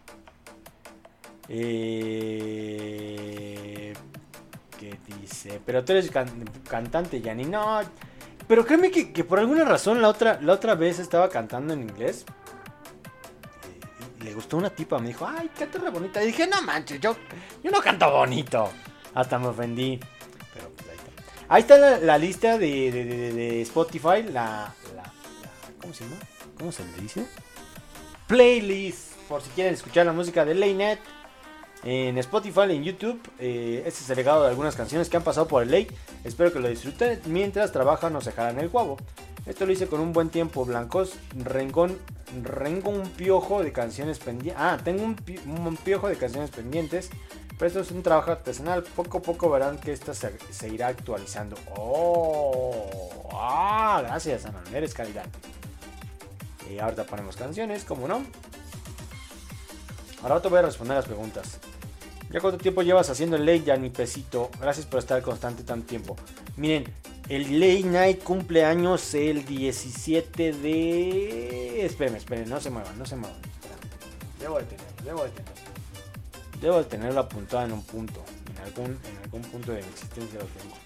Eh, ¿Qué dice? Pero tú eres can- cantante, Yanni. No... Pero créeme que, que por alguna razón la otra, la otra vez estaba cantando en inglés. Y, y le gustó una tipa, me dijo, ay, canta re bonita. Y dije, no manches, yo, yo no canto bonito. Hasta me ofendí. Pero pues ahí está. Ahí está la, la lista de, de, de, de Spotify. La, la, la, ¿cómo se llama? ¿Cómo se le dice? Playlist. Por si quieren escuchar la música de Late en Spotify, en YouTube. eh, Este es el legado de algunas canciones que han pasado por el Late. Espero que lo disfruten mientras trabajan o se jalan el guabo. Esto lo hice con un buen tiempo. Blancos, Rengón, Rengo un piojo de canciones pendientes. Ah, tengo un, pi- un piojo de canciones pendientes. Pero esto es un trabajo artesanal. Poco a poco verán que esta se, se irá actualizando. Oh, ah, gracias, Ana. Eres calidad. Y ahorita ponemos canciones, como no. Ahora te voy a responder las preguntas. ¿Ya cuánto tiempo llevas haciendo el Late, ya ni pesito? Gracias por estar constante tanto tiempo. Miren, el Late Night cumple años el diecisiete de... Espérenme, espérenme, no se muevan, no se muevan. Espérenme. Debo de tenerlo, debo de tenerlo. Debo de tenerlo apuntado en un punto. En algún, en algún punto de mi existencia lo tengo.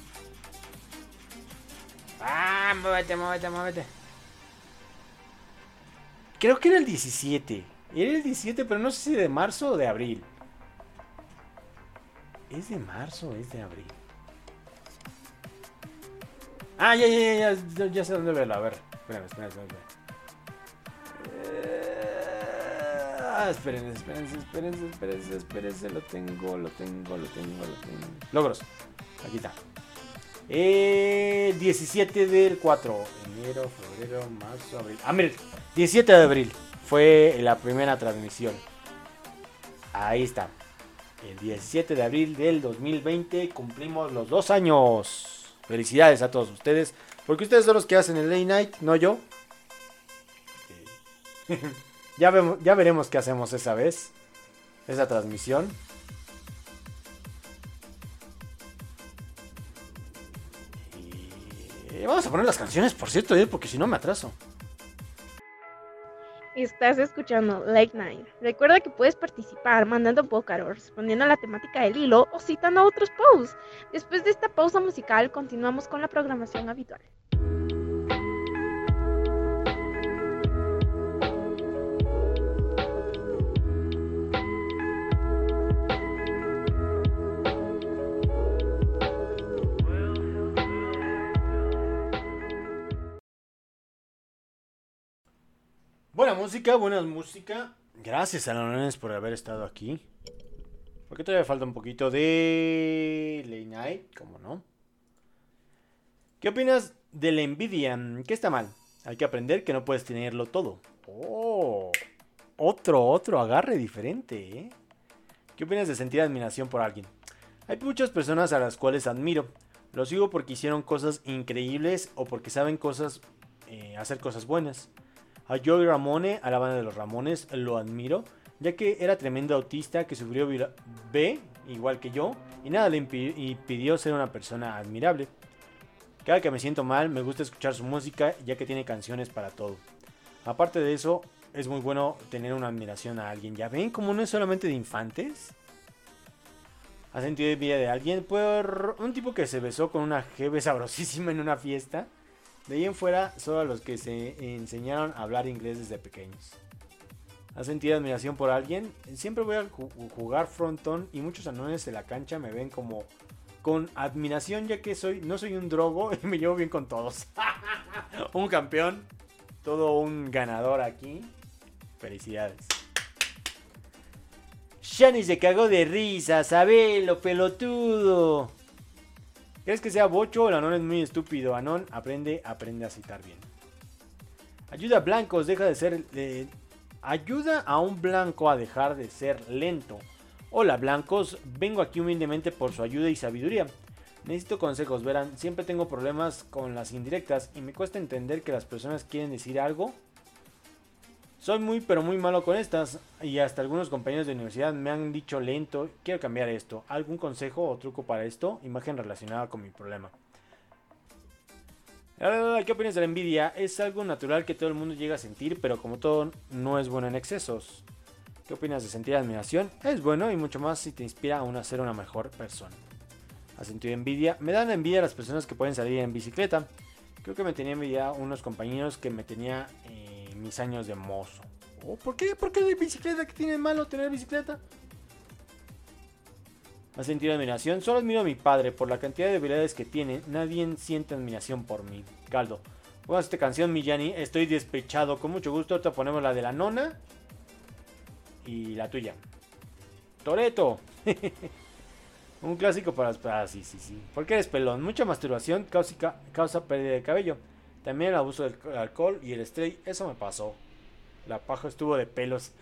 ¡Ah! Muévete, muévete, muévete. Creo que era el diecisiete. Era el diecisiete, pero no sé si de marzo o de abril. ¿Es de marzo o es de abril? Ah, ya, ya, ya, ya, ya sé dónde verlo. A ver, espérame, espérame, espérame. Eh, ah, espérense, espérense, espérense, espérense, espérense. Lo tengo, lo tengo, lo tengo, lo tengo. Logros. Aquí está. Eh, diecisiete del cuatro. Enero, febrero, marzo, abril. Ah, miren, diecisiete de abril. Fue la primera transmisión. Ahí está. El diecisiete de abril del dos mil veinte cumplimos los dos años. Felicidades a todos ustedes. Porque ustedes son los que hacen el Late Night, no yo. ya, vemos, ya veremos qué hacemos esa vez. Esa transmisión. Y vamos a poner las canciones, por cierto, ¿eh? Porque si no me atraso. Estás escuchando Late Night. Recuerda que puedes participar mandando Bócaro, respondiendo a la temática del hilo o citando a otros posts. Después de esta pausa musical, continuamos con la programación habitual. Buena música, buena música. Gracias a los por haber estado aquí. Porque todavía falta un poquito de Late Night, ¿cómo no? ¿Qué opinas de la envidia? ¿Qué está mal? Hay que aprender que no puedes tenerlo todo. Oh, otro, otro agarre diferente, ¿eh? ¿Qué opinas de sentir admiración por alguien? Hay muchas personas a las cuales admiro. Los sigo porque hicieron cosas increíbles o porque saben cosas, eh, hacer cosas buenas. A Joey Ramone, a la banda de los Ramones, lo admiro, ya que era tremendo autista que sufrió B, igual que yo, y nada le impidió ser una persona admirable. Cada que me siento mal, me gusta escuchar su música, ya que tiene canciones para todo. Aparte de eso, es muy bueno tener una admiración a alguien. ¿Ya ven cómo no es solamente de infantes? ¿Has sentido envidia de alguien? Por un tipo que se besó con una jeve sabrosísima en una fiesta. De ahí en fuera, solo a los que se enseñaron a hablar inglés desde pequeños. ¿Has sentido admiración por alguien? Siempre voy a jugar frontón y muchos anones de la cancha me ven como con admiración, ya que soy no soy un drogo y me llevo bien con todos. Un campeón, todo un ganador aquí. Felicidades. Shani se cagó de risa, sabelo, pelotudo. ¿Crees que sea bocho o el Anon es muy estúpido? Anon, aprende, aprende a citar bien. Ayuda a blancos, deja de ser... Eh, ayuda a un blanco a dejar de ser lento. Hola blancos, vengo aquí humildemente por su ayuda y sabiduría. Necesito consejos, verán, siempre tengo problemas con las indirectas y me cuesta entender que las personas quieren decir algo. Soy muy pero muy malo con estas y hasta algunos compañeros de universidad me han dicho lento, quiero cambiar esto. ¿Algún consejo o truco para esto? Imagen relacionada con mi problema. ¿Qué opinas de la envidia? Es algo natural que todo el mundo llega a sentir, pero como todo no es bueno en excesos. ¿Qué opinas de sentir admiración? Es bueno y mucho más si te inspira a una ser una mejor persona. ¿Has sentido envidia? Me dan envidia las personas que pueden salir en bicicleta. Creo que me tenía envidia unos compañeros que me tenía... Eh, mis años de mozo. Oh, ¿Por qué? ¿Por qué de bicicleta? ¿Qué tiene de malo tener bicicleta? ¿Has sentido admiración? Solo admiro a mi padre. Por la cantidad de habilidades que tiene, nadie siente admiración por mí. Caldo. Bueno, esta canción, Millani. Estoy despechado. Con mucho gusto. Ahorita ponemos la de la nona. Y la tuya. Toreto. Un clásico para las... Ah, sí, sí, sí. ¿Por qué eres pelón? Mucha masturbación causa, causa pérdida de cabello. También el abuso del alcohol y el estrés, eso me pasó. La paja estuvo de pelos.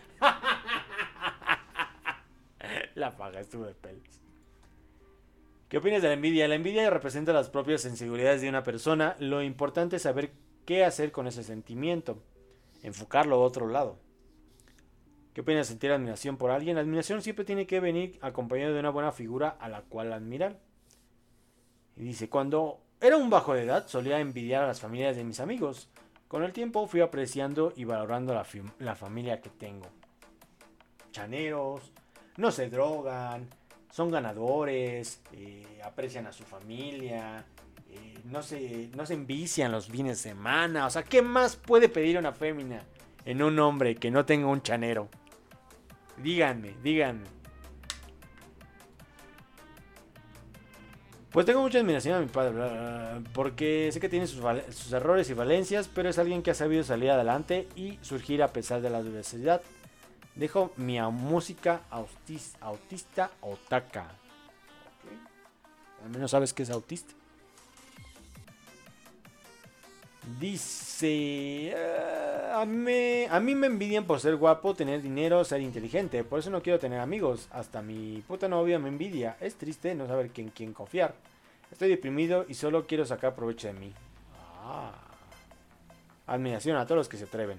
La paja estuvo de pelos. ¿Qué opinas de la envidia? La envidia representa las propias inseguridades de una persona. Lo importante es saber qué hacer con ese sentimiento. Enfocarlo a otro lado. ¿Qué opinas de sentir admiración por alguien? La admiración siempre tiene que venir acompañada de una buena figura a la cual admirar. Y dice, cuando... era un bajo de edad, solía envidiar a las familias de mis amigos. Con el tiempo fui apreciando y valorando la, la familia que tengo. Chaneros, no se drogan, son ganadores, eh, aprecian a su familia, eh, no, se, no se envician los fines de semana. O sea, ¿qué más puede pedir una fémina en un hombre que no tenga un chanero? Díganme, díganme. Pues tengo mucha admiración a mi padre, porque sé que tiene sus, sus errores y falencias, pero es alguien que ha sabido salir adelante y surgir a pesar de la adversidad. Dejo mi música autista, autista otaka. Okay. Al menos sabes que es autista. Dice, uh, a, mí, a mí me envidian por ser guapo, tener dinero, ser inteligente. Por eso no quiero tener amigos. Hasta mi puta novia me envidia. Es triste no saber en quién confiar. Estoy deprimido y solo quiero sacar provecho de mí. Ah. Admiración a todos los que se atreven.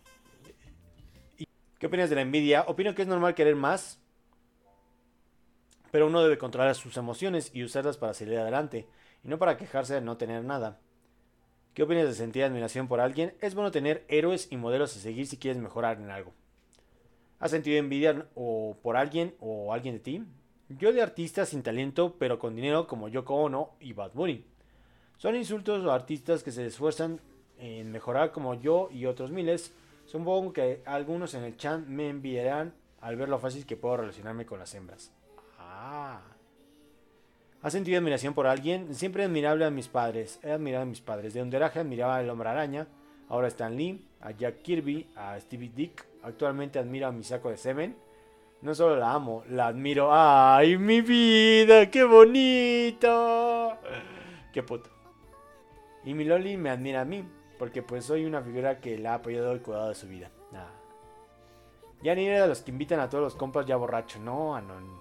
¿Qué opinas de la envidia? Opino que es normal querer más, pero uno debe controlar sus emociones y usarlas para salir adelante, y no para quejarse de no tener nada. ¿Qué opinas de sentir admiración por alguien? Es bueno tener héroes y modelos a seguir si quieres mejorar en algo. ¿Has sentido envidia o por alguien o alguien de ti? Yo de artistas sin talento pero con dinero como Yoko Ono y Bad Bunny. Son insultos a artistas que se esfuerzan en mejorar como yo y otros miles. Supongo que algunos en el chat me enviarán al ver lo fácil que puedo relacionarme con las hembras. Ah... ¿Has sentido admiración por alguien? Siempre admirable a mis padres. He admirado a mis padres. De Underaje admiraba al Hombre Araña. Ahora a Stan Lee, a Jack Kirby, a Stevie Dick, actualmente admiro a Misako de Seven. No solo la amo, la admiro. ¡Ay, mi vida! ¡Qué bonito! ¡Qué puto! Y mi Loli me admira a mí, porque pues soy una figura que la ha apoyado y cuidado de su vida. Nah. Ya ni era de los que invitan a todos los compas ya borracho. No, no, no.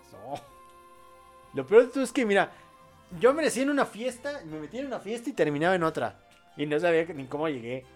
Lo peor de todo es que, mira, yo me merecía en una fiesta, me metí en una fiesta y terminaba en otra. Y no sabía ni cómo llegué.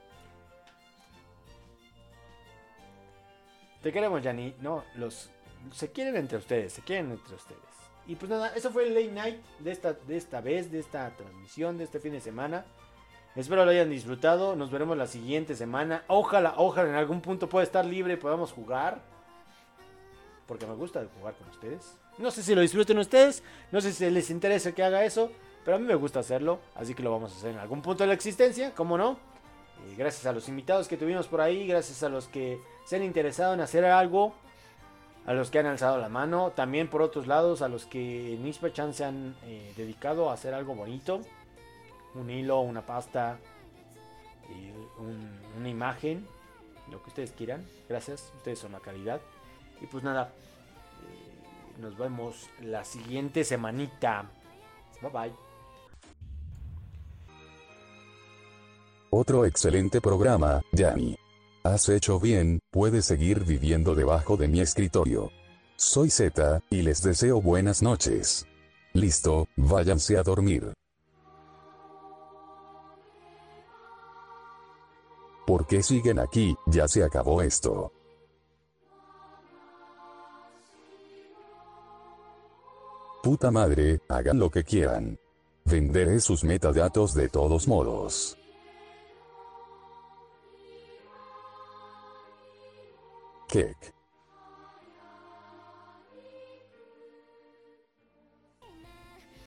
Te queremos, Yanni. No, los se quieren entre ustedes, se quieren entre ustedes. Y pues nada, eso fue el Late Night de esta, de esta vez, de esta transmisión, de este fin de semana. Espero lo hayan disfrutado. Nos veremos la siguiente semana. Ojalá, ojalá en algún punto pueda estar libre y podamos jugar. Porque me gusta jugar con ustedes. No sé si lo disfruten ustedes, no sé si les interesa que haga eso, pero a mí me gusta hacerlo, así que lo vamos a hacer en algún punto de la existencia, ¿cómo no? Y gracias a los invitados que tuvimos por ahí, gracias a los que se han interesado en hacer algo, a los que han alzado la mano, también por otros lados, a los que en Ispachan se han eh, dedicado a hacer algo bonito, un hilo, una pasta, eh, un, una imagen, lo que ustedes quieran, gracias, ustedes son la calidad, y pues nada. Nos vemos la siguiente semanita. Bye bye. Otro excelente programa, Yanni. Has hecho bien, puedes seguir viviendo debajo de mi escritorio. Soy Z, y les deseo buenas noches. Listo, váyanse a dormir. ¿Por qué siguen aquí? Ya se acabó esto. Puta madre, hagan lo que quieran. Venderé sus metadatos de todos modos. Kek.